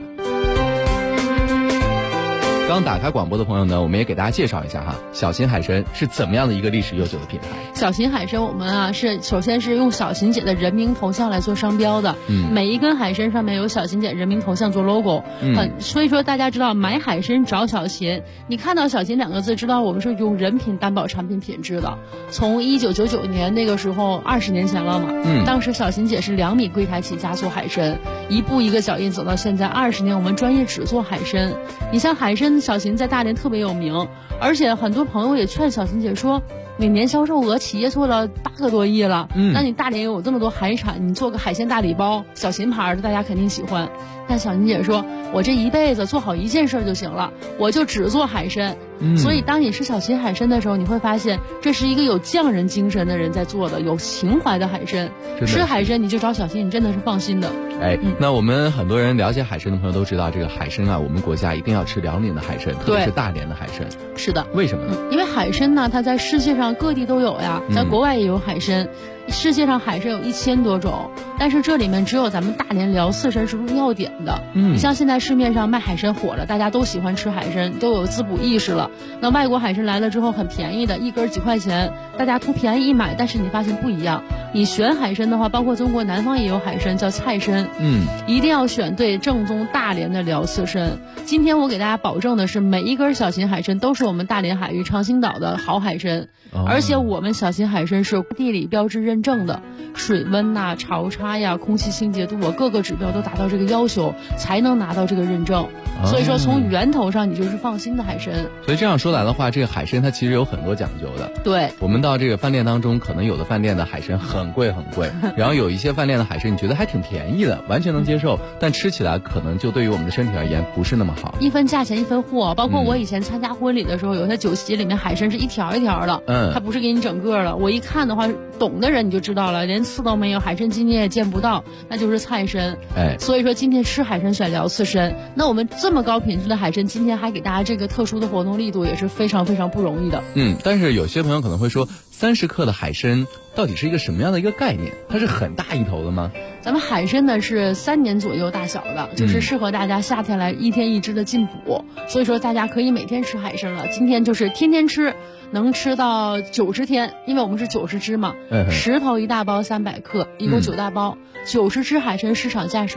刚打开广播的朋友呢，我们也给大家介绍一下哈，小秦海参是怎么样的一个历史悠久的品牌。 小秦海参我们啊是首先是用小秦姐的人名头像来做商标的，每一根海参上面有小秦姐人名头像做 logo，所以说大家知道买海参找小秦，你看到小秦2个字，知道我们是用人品担保产品品质的。从1999年那个时候20年前了嘛，当时小秦姐是2米柜台起家做海参，一步一个脚印走到现在20年，我们专业只做海参。你像海参小秦在大连特别有名，而且很多朋友也劝小秦姐说，每年销售额企业做了8个多亿了，那你大连有这么多海产，你做个海鲜大礼包，小秦牌的大家肯定喜欢。但小秦姐说，我这一辈子做好一件事就行了，我就只做海参。所以当你吃小秦海参的时候，你会发现这是一个有匠人精神的人在做的，有情怀的海参。吃海参你就找小秦，你真的是放心的。 那我们很多人了解海参的朋友都知道，这个海参啊，我们国家一定要吃辽宁的海参，特别是大连的海参。 是的。 为什么呢？ 因为海参呢，它在世界上各地都有呀，在国外也有海参。世界上海参有1000多种，但是这里面只有咱们大连辽刺参是入药典的。你像现在市面上卖海参火了，大家都喜欢吃海参，都有滋补意识了。那外国海参来了之后很便宜的，一根几块钱，大家图便宜一买，但是你发现不一样。你选海参的话，包括中国南方也有海参叫菜参，一定要选对正宗大连的辽刺参。今天我给大家保证的是，每一根小秦海参都是我们大连海域长兴岛的好海参，而且我们小秦海参是地理标志认证的，水温呐、潮差呀、空气清洁度啊，各个指标都达到这个要求，才能拿到这个认证。所以说从源头上你就是放心的海参。 所以这样说来的话，这个海参它其实有很多讲究的。 对， 我们到这个饭店当中，可能有的饭店的海参很贵很贵，然后有一些饭店的海参你觉得还挺便宜的，完全能接受，但吃起来可能就对于我们的身体而言不是那么好。 一分价钱一分货，包括我以前参加婚礼的时候，有些酒席里面海参是一条一条的，它不是给你整个的。我一看的话，懂的人你就知道了，连刺都没有，海参筋你也见不到，那就是菜参。所以说今天吃海参选辽刺参，那我们这么高品质的海参，今天还给大家这个特殊的活动力度，也是非常非常不容易的。 但是有些朋友可能会说，30克的海参到底是一个什么样的一个概念？它是很大一头的吗？ 咱们海参呢是3年左右大小的，就是适合大家夏天来1天1只的进补，所以说大家可以每天吃海参了。今天就是天天吃，能吃到90天，因为我们是90只嘛，10头1大包300克，一共9大包，90只海参市场价是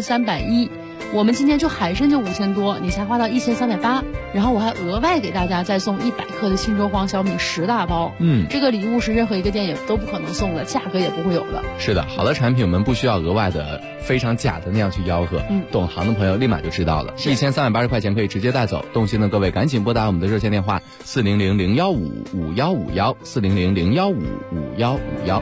5310，我们今天就海参就5000多，你才花到1380，然后我还额外给大家再送100克的沁州黄小米10大包，这个礼物是任何一个店也都不可能送的，价格也不会有的。 是的，好的产品我们不需要额外的非常假的那样去吆喝，懂行的朋友立马就知道了，1380块钱可以直接带走。动心的各位赶紧拨打我们的热线电话400-015-5151，400-015-5151。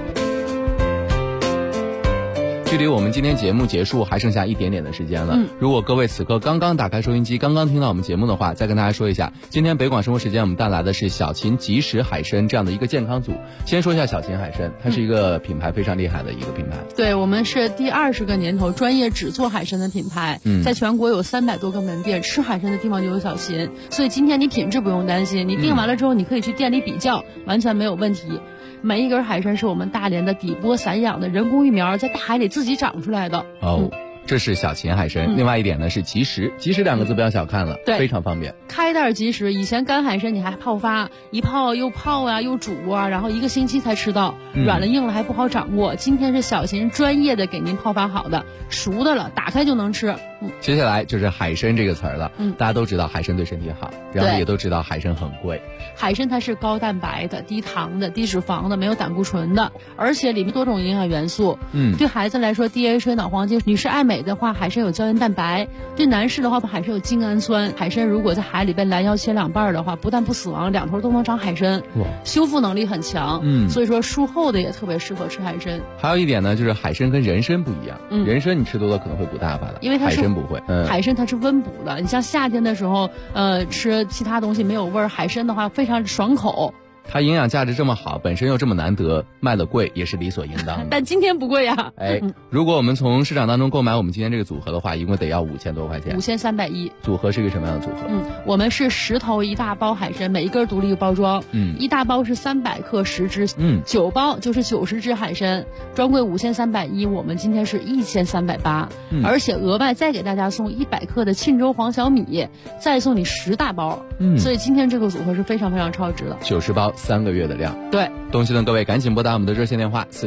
距离我们今天节目结束还剩下一点点的时间了。如果各位此刻刚刚打开收音机，刚刚听到我们节目的话，再跟大家说一下，今天北广生活时间我们带来的是小秦即食海参这样的一个健康组。先说一下小秦海参，它是一个品牌非常厉害的一个品牌。 对，我们是第20个年头专业只做海参的品牌，在全国有300多个门店，吃海参的地方就有小秦，所以今天你品质不用担心，你订完了之后你可以去店里比较，完全没有问题。每一根海参是我们大连的底波散养的人工育苗，在大海里自己长出来的。 这是小秦海参。另外一点呢是即食，即食2个字不要小看了，非常方便。 开袋即食，以前干海参你还泡发，一泡又泡啊又煮啊，然后1个星期才吃到，软了硬了还不好掌握。今天是小秦专业的给您泡发好的，熟的了打开就能吃。 接下来就是海参这个词儿了。大家都知道海参对身体好，然后也都知道海参很贵。 海参它是高蛋白的、低糖的、低脂肪的，没有胆固醇的，而且里面多种营养元素。对孩子来说 DHA 脑黄金，女士爱美的话，海参有胶原蛋白；对男士的话，海参有精氨酸。海参如果在海里被拦腰切2半的话，不但不死亡，两头都能长海参，修复能力很强。所以说术后的也特别适合吃海参。 还有一点呢，就是海参跟人参不一样。人参你吃多了可能会补大发的， 因为它是海参不会。 海参它是温补的，你像夏天的时候，吃其他东西没有味儿，海参的话非常爽口。 它营养价值这么好，本身又这么难得，卖的贵也是理所应当的。 但今天不贵呀。 如果我们从市场当中购买我们今天这个组合的话，一共得要5000多块钱。 5310。 组合是一个什么样的组合？ 我们是10头1大包海参，每一根独立一个包装。1大包是300克10只，9包就是90只海参，专柜5310，我们今天是1380，而且额外再给大家送100克的沁州黄小米，再送你10大包。所以今天这个组合是非常非常超值的。 90包3个月的量。 对， 东西的各位赶紧拨打我们的热线电话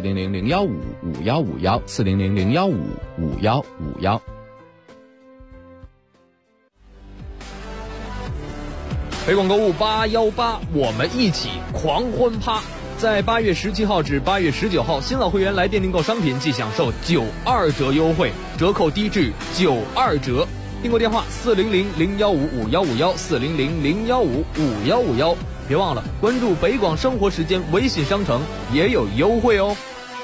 400-015-5151，400-015-5151。 北广购物818，我们一起狂欢趴。在8月17号至8月19号，新老会员来店订购商品即享受92折优惠，折扣低至92折。订购电话400-015-5151，400-015-5151。别忘了关注北广生活时间微信商城，也有优惠哦。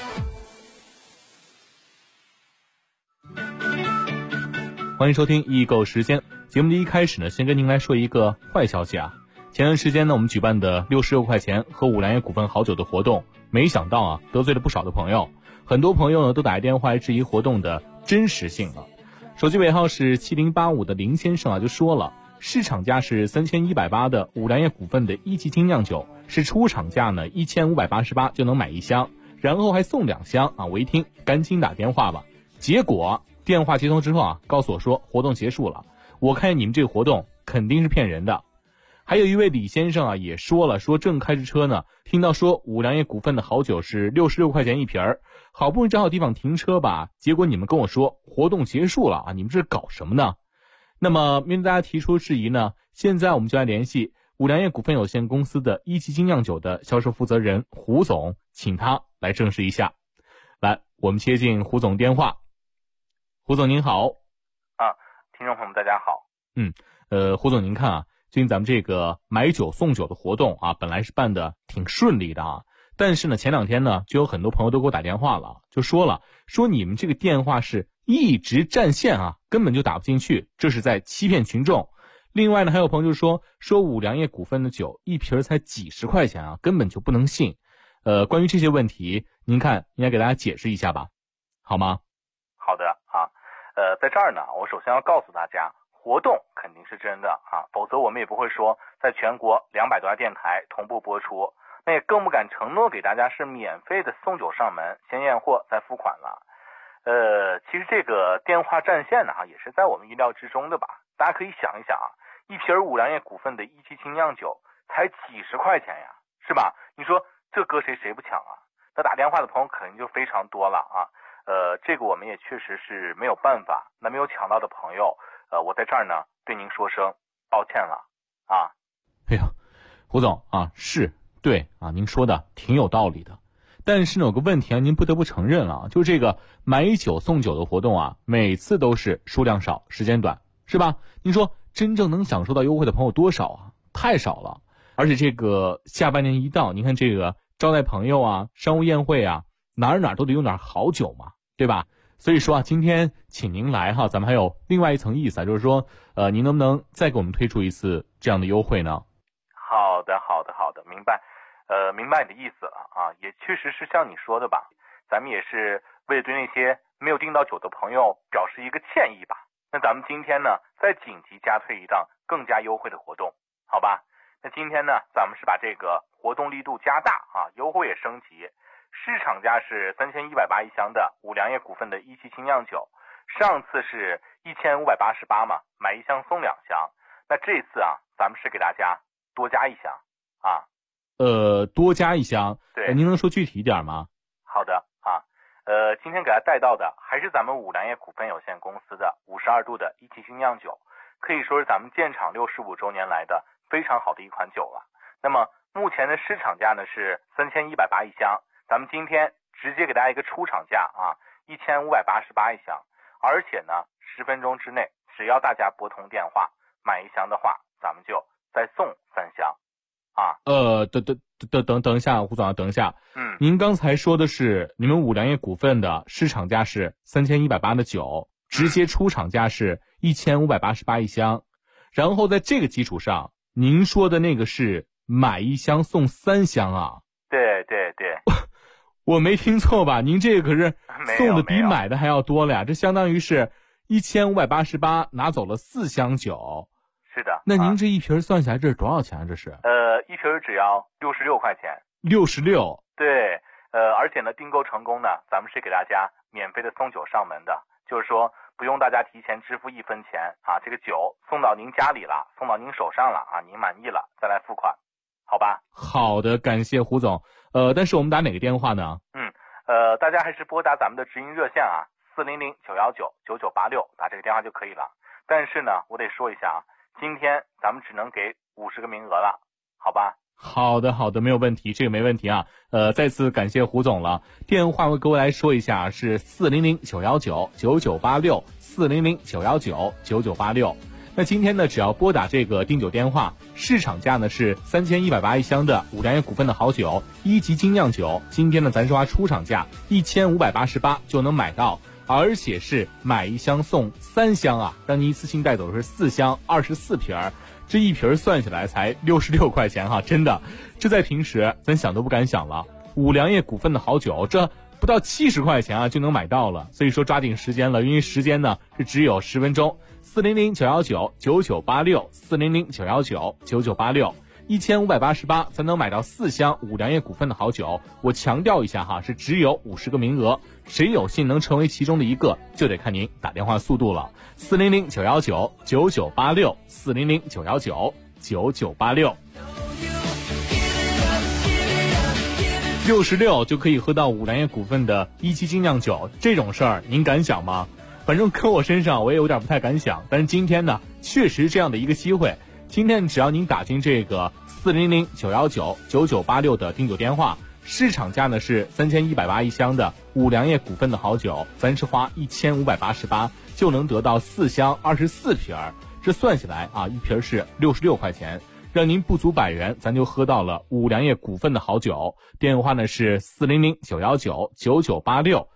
欢迎收听易购时间。节目的一开始呢，先跟您来说一个坏消息啊。前段时间呢，我们举办的66块钱喝五粮液股份好酒的活动，没想到啊，得罪了不少的朋友。很多朋友呢都打电话来质疑活动的真实性了。手机尾号是7085的林先生啊就说了，市场价是3180的五粮液股份的一级精酿酒，是出厂价呢1588就能买1箱，然后还送2箱啊！我一听赶紧打电话吧，结果电话接通之后啊，告诉我说活动结束了。我看见你们这个活动肯定是骗人的。还有一位李先生啊也说了，说正开着车呢，听到说五粮液股份的好酒是66块钱一瓶儿，好不容易找好地方停车吧，结果你们跟我说活动结束了啊！你们这是搞什么呢？那么面对大家提出质疑呢，现在我们就来联系五粮液股份有限公司的一级精酿酒的销售负责人胡总，请他来证实一下。来，我们接进胡总电话。胡总您好。 听众朋友们大家好。 胡总您看啊，最近咱们这个买酒送酒的活动啊，本来是办的挺顺利的啊，但是呢前2天呢就有很多朋友都给我打电话了，就说你们这个电话是一直占线啊，根本就打不进去，这是在欺骗群众。另外呢，还有朋友就说五粮液股份的酒一瓶才几十块钱啊，根本就不能信。关于这些问题，您看应该给大家解释一下吧，好吗？ 好的啊，在这儿呢，我首先要告诉大家，活动肯定是真的啊，否则我们也不会说在全国200多家电台同步播出，那也更不敢承诺给大家是免费的送酒上门，先验货再付款了。其实这个电话占线呢也是在我们意料之中的吧。大家可以想一想啊，一瓶五粮液股份的一级精酿酒才几十块钱呀，是吧？你说这搁谁不抢啊？那打电话的朋友肯定就非常多了啊。这个我们也确实是没有办法。那没有抢到的朋友，我在这儿呢对您说声抱歉了啊。 哎呀，胡总啊，是对啊，您说的挺有道理的。但是呢有个问题啊，您不得不承认了，就是这个买酒送酒的活动啊，每次都是数量少时间短，是吧？您说真正能享受到优惠的朋友多少啊？太少了。而且这个下半年一到，您看这个招待朋友啊，商务宴会啊，哪儿都得用点好酒嘛，对吧？所以说啊，今天请您来哈，咱们还有另外一层意思啊，就是说您能不能再给我们推出一次这样的优惠呢？ 好的，明白。明白你的意思了啊，也确实是像你说的吧，咱们也是为了对那些没有订到酒的朋友表示一个歉意吧。那咱们今天呢，再紧急加推一档更加优惠的活动，好吧？那今天呢，咱们是把这个活动力度加大啊，优惠也升级。市场价是3180一箱的五粮液股份的一级精酿酒，上次是1588嘛，买1箱送2箱。那这次啊，咱们是给大家多加1箱啊。 多加1箱， 对， 您能说具体一点吗？ 好的啊， 今天给大家带到的还是咱们五粮液股份有限公司的52度的一级精酿酒，可以说是咱们建厂65周年来的非常好的一款酒了。那么目前的市场价呢是3180一箱，咱们今天直接给大家一个出厂价啊，1588一箱，而且呢10分钟之内，只要大家拨通电话买一箱的话，咱们就再送3箱啊。 等一下，胡总，等一下。您刚才说的是你们五粮液股份的市场价是3180的酒，直接出厂价是1588一箱，然后在这个基础上，您说的那个是买一箱送3箱啊？ 对， 我没听错吧？您这个可是送的比买的还要多了呀，这相当于是1588拿走了4箱酒。 是的。 那您这一瓶算下来这是多少钱啊？这是？ 一瓶只要66块钱。 66。 对，而且呢，订购成功呢，咱们是给大家免费的送酒上门的，就是说不用大家提前支付1分钱啊，这个酒送到您家里了，送到您手上了啊，您满意了再来付款，好吧？ 好的，感谢胡总。但是我们打哪个电话呢？ 大家还是拨打咱们的直营热线啊，400-919-9986，打这个电话就可以了。但是呢，我得说一下啊，今天咱们只能给50个名额了，好吧？ 好的，没有问题，这个没问题啊。再次感谢胡总了。电话我各位来说一下，是400-919-9986 400-919-9986。那今天呢，只要拨打这个订酒电话，市场价呢是3180一箱的五粮液股份的好酒1级精酿酒，今天呢咱说出厂价1588就能买到，而且是买一箱送3箱啊，让您一次性带走的是4箱24瓶，这一瓶算下来才66块钱哈，真的，这在平时咱想都不敢想了。五粮液股份的好酒，这不到70块钱啊就能买到了，所以说抓紧时间了，因为时间呢是只有10分钟。400-919-9986 400-919-9986 1588才能买到4箱五粮液股份的好酒。我强调一下哈，是只有50个名额，谁有幸能成为其中的一个，就得看您打电话速度了。400-919-9986 400-919-9986 66就可以喝到五粮液股份的1级精酿酒，这种事儿您敢想吗？反正搁我身上我也有点不太敢想，但是今天呢确实这样的一个机会，今天只要您打进这个400-919-9986的订酒电话，市场价呢是3180一箱的五粮液股份的好酒，咱是花1588就能得到4箱24瓶，这算起来啊，一瓶是66块钱，让您不足100元咱就喝到了五粮液股份的好酒。电话呢是400-919-9986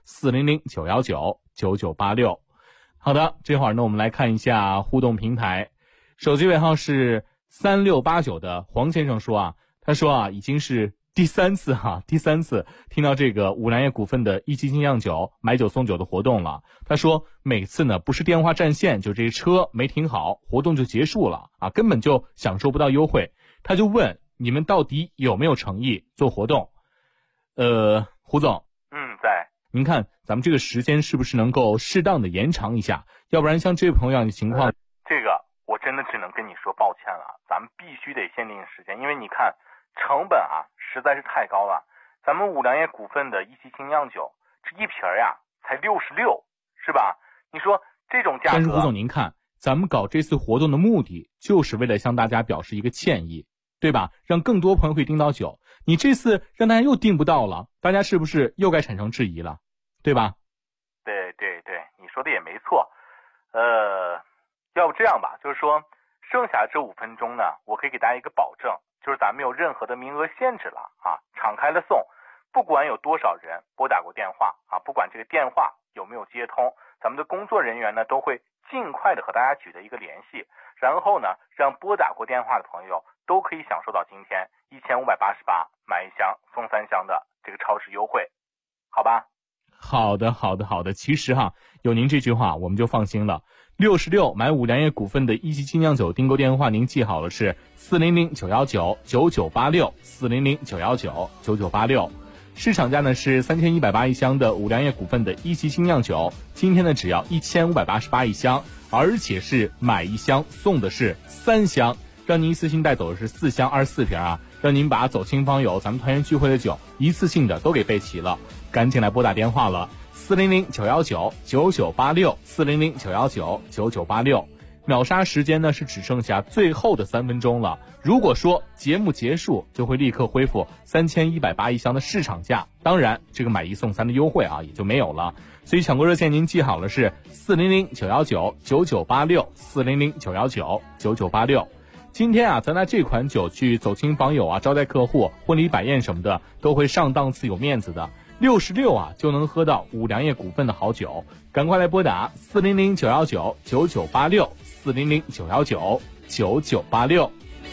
400-919-9986。好的，这会儿呢我们来看一下互动平台，手机尾号是3689的黄先生说啊，他说啊已经是第三次听到这个五粮液股份的1级精酿酒买酒送酒的活动了。他说每次呢不是电话占线，就这车没停好，活动就结束了啊，根本就享受不到优惠。他就问你们到底有没有诚意做活动？胡总， 在。 您看咱们这个时间是不是能够适当的延长一下？要不然像这位朋友的情况， 这个我真的只能跟你说抱歉了，咱们必须得限定时间，因为你看成本啊实在是太高了。咱们五粮液股份的1级精酿酒，这一瓶呀才66，是吧？你说这种价格。 但是胡总您看，咱们搞这次活动的目的就是为了向大家表示一个歉意，对吧？让更多朋友可以订到酒。你这次让大家又订不到了，大家是不是又该产生质疑了，对吧？ 对，你说的也没错。要不这样吧，就是说剩下这5分钟呢，我可以给大家一个保证，就是咱没有任何的名额限制了啊，敞开了送，不管有多少人拨打过电话啊，不管这个电话有没有接通，咱们的工作人员呢都会尽快的和大家取得一个联系，然后呢让拨打过电话的朋友都可以享受到今天1588买1箱送3箱的这个超值优惠，好吧？ 好的。其实哈，有您这句话我们就放心了。66买五粮液股份的1级精酿酒订购电话您记好了，是400-919-9986 400-919-9986。市场价呢是3180一箱的五粮液股份的1级精酿酒，今天呢只要1588一箱，而且是买1箱送的是3箱，让您一次性带走的是4箱24瓶啊，让您把走亲访友咱们团圆聚会的酒一次性的都给备齐了。赶紧来拨打电话了 ，400-919-9986，400-919-9986。秒杀时间呢是只剩下最后的3分钟了。如果说节目结束，就会立刻恢复3180一箱的市场价，当然这个买1送3的优惠啊也就没有了。所以抢购热线您记好了是400-919-9986，400-919-9986。今天啊，咱拿这款酒去走亲访友啊，招待客户、婚礼摆宴什么的，都会上档次有面子的。66啊就能喝到五粮液股份的好酒，赶快来拨打400-919-9986，400-919-9986。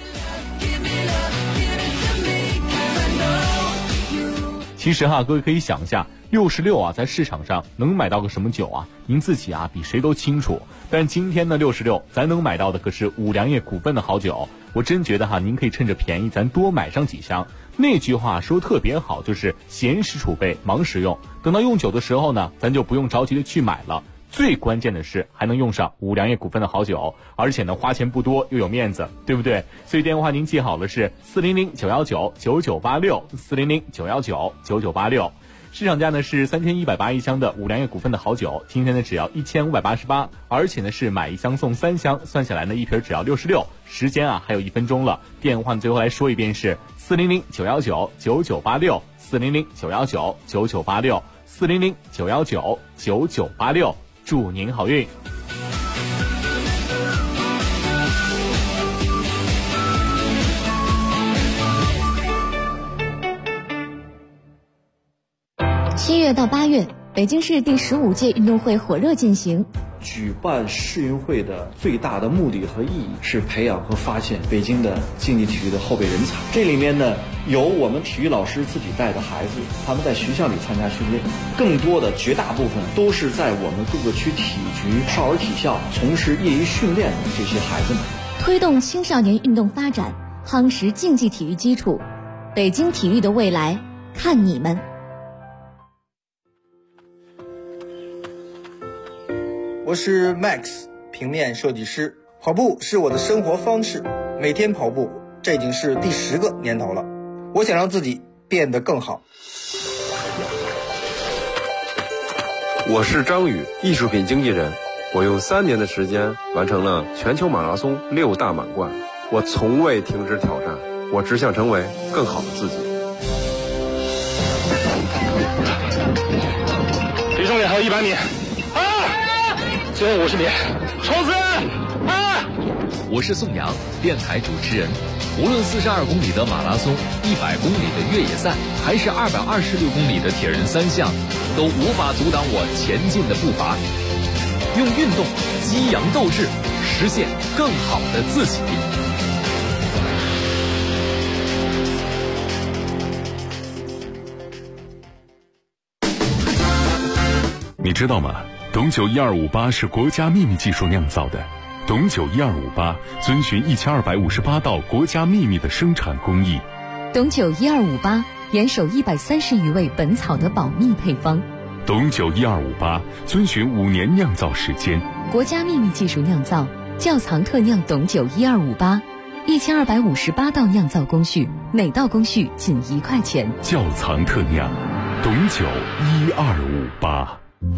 其实哈，各位可以想一下，66啊，在市场上能买到个什么酒啊？您自己啊比谁都清楚。但今天呢，66咱能买到的可是五粮液股份的好酒。我真觉得哈，您可以趁着便宜，咱多买上几箱。那句话说特别好，就是闲时储备，忙时用。等到用酒的时候呢，咱就不用着急的去买了。最关键的是还能用上五粮液股份的好酒，而且呢花钱不多又有面子，对不对？所以电话您记好了是400-919-9986，400-919-9986。市场价呢是3180一箱的五粮液股份的好酒，今天呢只要1588，而且呢是买1箱送3箱，算下来呢一瓶只要66。时间啊还有1分钟了，电话最后来说一遍是400-919-9986，400-919-9986，400-919-9986。祝您好运。 7月到8月，北京市第15届运动会火热进行。 举办世运会的最大的目的和意义是培养和发现北京的竞技体育的后备人才。这里面呢，有我们体育老师自己带的孩子，他们在学校里参加训练，更多的绝大部分都是在我们各个区体局、少儿体校从事业余训练的这些孩子们。 推动青少年运动发展，夯实竞技体育基础，北京体育的未来看你们。 我是 Max， 平面设计师。跑步是我的生活方式，每天跑步，这已经是第10个年头了。我想让自己变得更好。 我是张宇，艺术品经纪人。我用3年的时间完成了全球马拉松6大满贯。我从未停止挑战，我只想成为更好的自己。 离终点还有100米。最后50米，冲刺！ 我是宋阳，电台主持人。无论42公里的马拉松、100公里的越野赛，还是226公里的铁人3项，都无法阻挡我前进的步伐。用运动激扬斗志，实现更好的自己。 你知道吗？董酒1258是国家秘密技术酿造的。董酒1258遵循1258道国家秘密的生产工艺。 董酒1258严守130余位本草的保密配方。 董酒1258遵循5年酿造时间。 国家秘密技术酿造，窖藏特酿董酒1258，1258道酿造工序，每道工序仅1块钱。 窖藏特酿，董酒1258。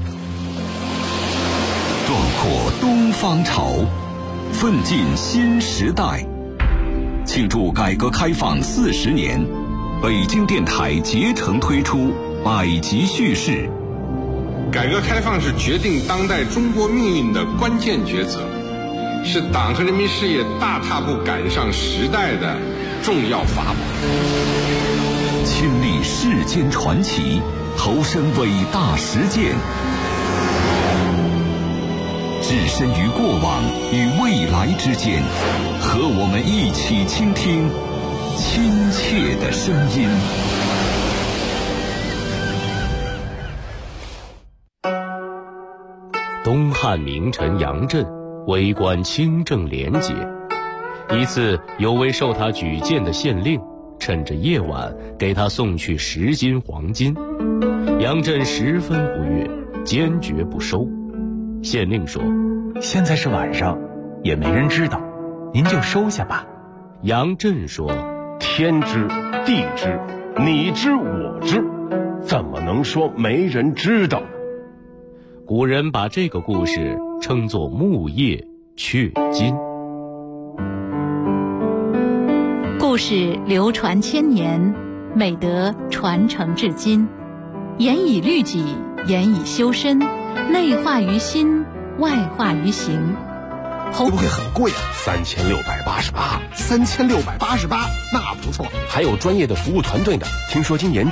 壮阔东方潮，奋进新时代。庆祝改革开放40年，北京电台竭诚推出百集叙事。 改革开放是决定当代中国命运的关键抉择，是党和人民事业大踏步赶上时代的重要法宝。 亲历世间传奇，投身伟大实践，置身于过往与未来之间，和我们一起倾听亲切的声音。 东汉名臣杨震为官清正廉洁，一次有位受他举荐的县令趁着夜晚给他送去10斤黄金，杨震十分不悦，坚决不收。县令说：“ 现在是晚上，也没人知道，您就收下吧。” 杨震说：“ 天知地知，你知我知，怎么能说没人知道呢？ 古人把这个故事称作木叶雀金。 故事流传千年，美德传承至今，严以律己，严以修身，内化于心，外化于行。 会不会很贵啊？3688，3688，那不错。 还有专业的服务团队呢。听说今年